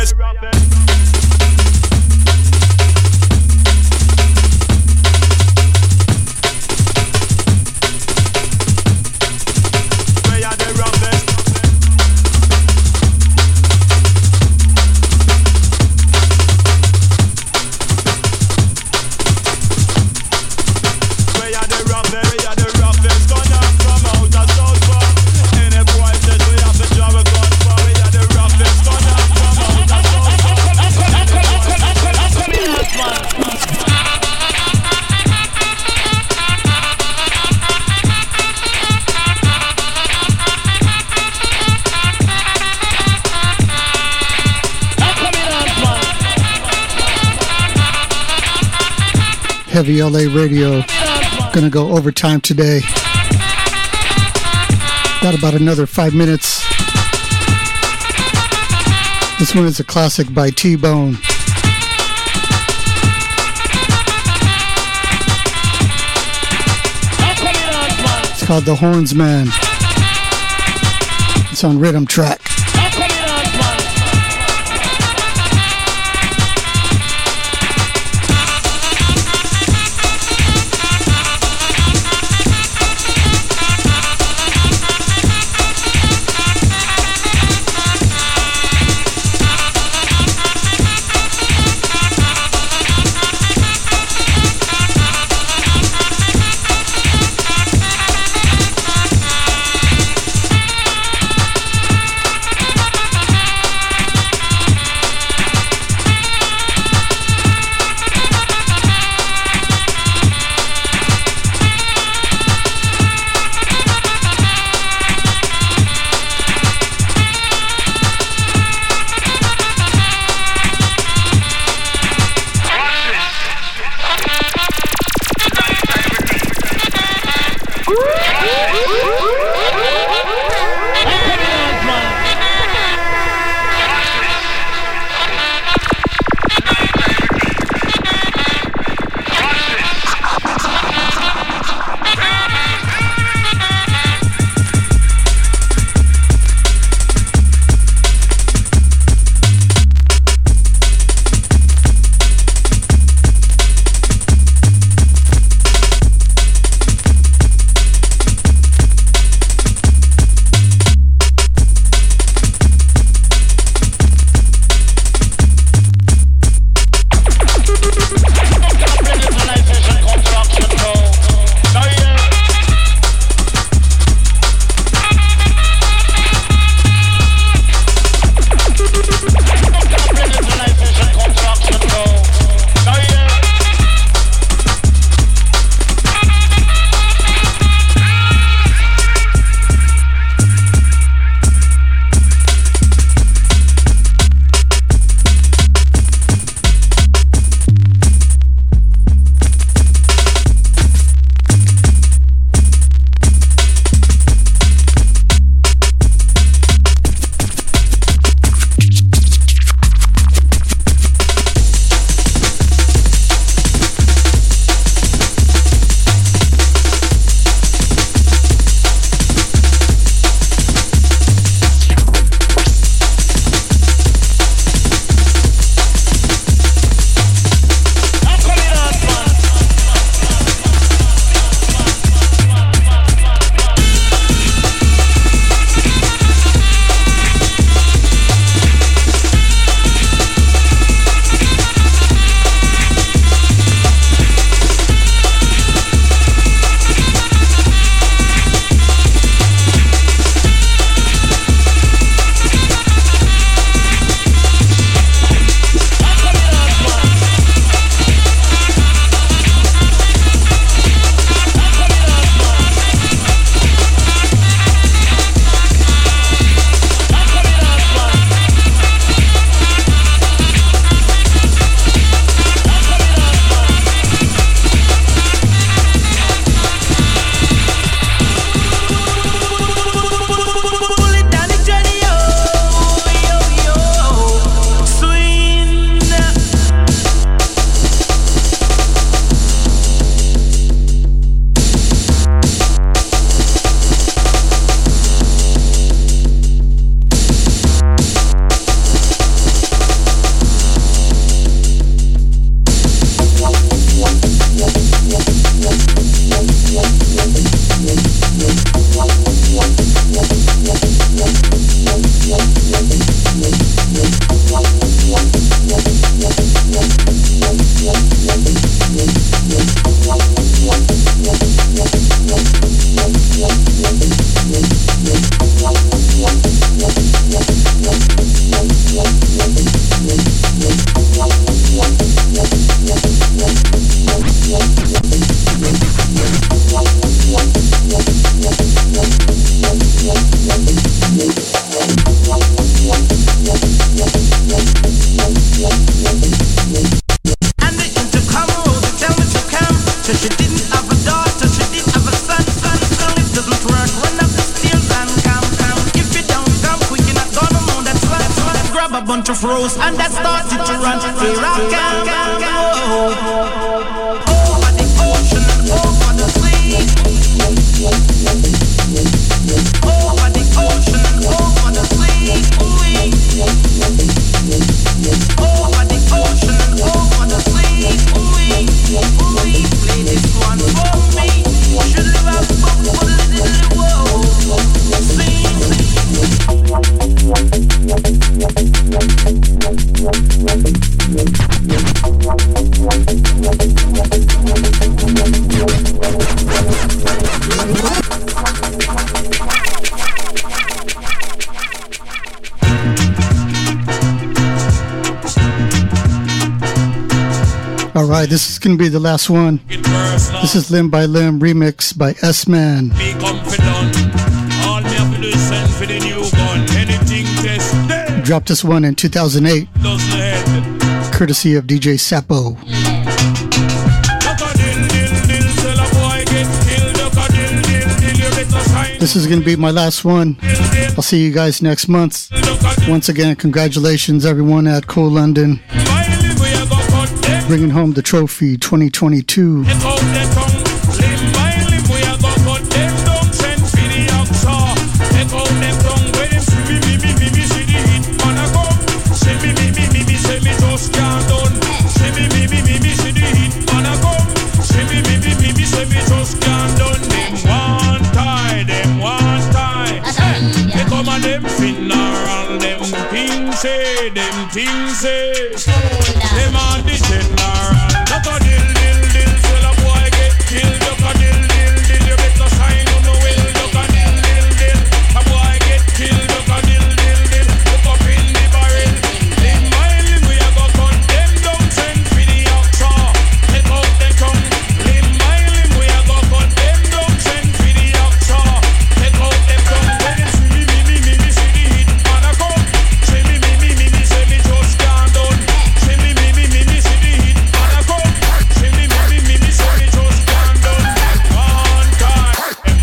Heavy LA Radio. Gonna go overtime today. Got about another 5 minutes. This one is a classic by T-Bone. It's called The Horns Man. It's on Rhythm Track. grab a bunch of roast and that started to run. Here I come, over the ocean and over the sea. Over the ocean and over the sea. Over the ocean and over the sea. Play this one for me. Should have fun for the little world. All right, this is going to be the last one. This is Limb by Limb remix by S-Man. Be confident. All me have to do is send for the new gun. Anything test. Dropped this one in 2008. Courtesy of DJ Sapo. This is going to be my last one. I'll see you guys next month. Once again, congratulations everyone at Cool London. Bringing home the trophy 2022. Them things say, them are the general. Duck a dill, dill, dill, till a boy get killed. Duck a dill, dill, dill, you better sign on the will. Duck a dill, dill, dill, a boy get killed. Duck a dill, dill, dill, look up in the barrel. Limb by limb, we a go cut them down. Send for the oxa, take out the tongue. Limb by limb, we a go cut them down. Send for the oxa, take out them tongue. When them see me, see the hit man a come. See me, say me just can't done. See me, see the hit man a come. See me, say me just can't done. One time,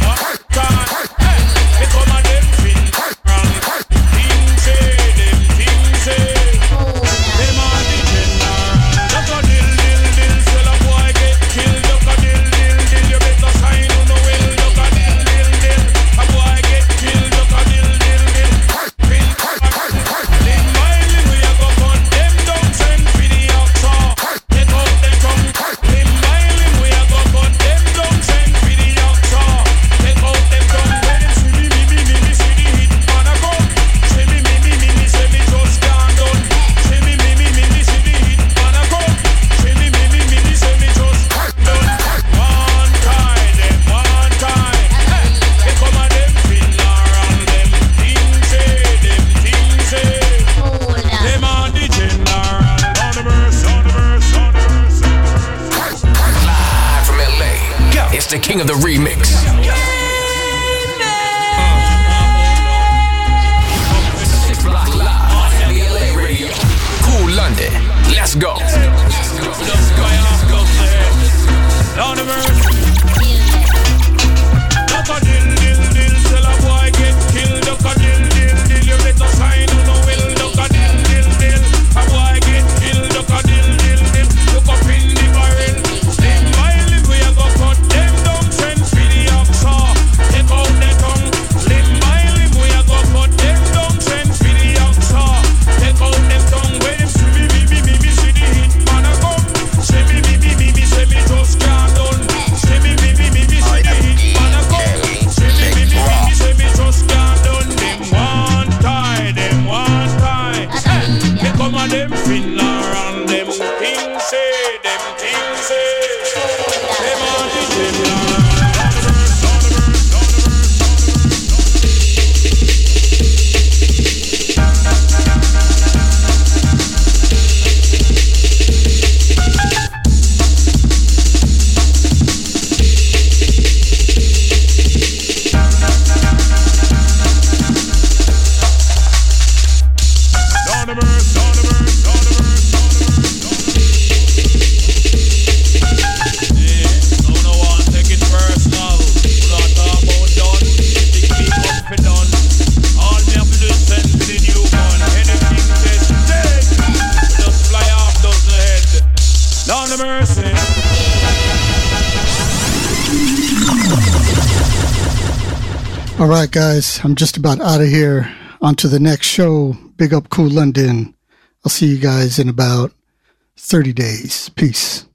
hey, they come and them fin wrong. Things say, them things say, them are the general. Duck a dill, dill, dill, till a boy get killed. Duck a dill, dill, dill, you better sign on the will. Duck a dill, dill, dill, a boy get killed. Duck a dill, dill, dill, fin limb by limb, we a go cut them down. Send for the oxa, take out the tongue. Limb by limb, we a go cut them down. Send for the oxa, take out them tongue. When them see me, see the hit man a come. See me, say me just can't done. See me, see the hit man a come. See me, say me just can't done. One time, them one time. Hey, they come and them funeral, them things say, them things say. Them are the general. On the verse, on the verse, on the verse, on the verse. Live from LA, it's the king of the remix. Six Block Live on Heavy LA Radio. Cool London, let's go. On the verse. Duck a dill, dill, dill, till a boy get killed. Duck a dill, dill, dill, you better sign on the will. Duck a dill, dill, dill, a boy get killed. Duck a dill, dill, dill, look up in the barrel. Limb by limb, we a go cut them down. Send for the oxa, take out the tongue. Limb by limb, we a go cut them down. Send for the oxa, take out them tongue. When them see me, see the hit man a come. See me, say me just can't done. See me, see the hit man a come. See me, say me just can't done. Them one time, them one time. Hey, they come and them funeral, them things say, them things say. Them are the general. All me have to do is send for the new gun. Anything test. All right, guys, I'm just about out of here. On to the next show. Big up Cool London. I'll see you guys in about 30 days. Peace.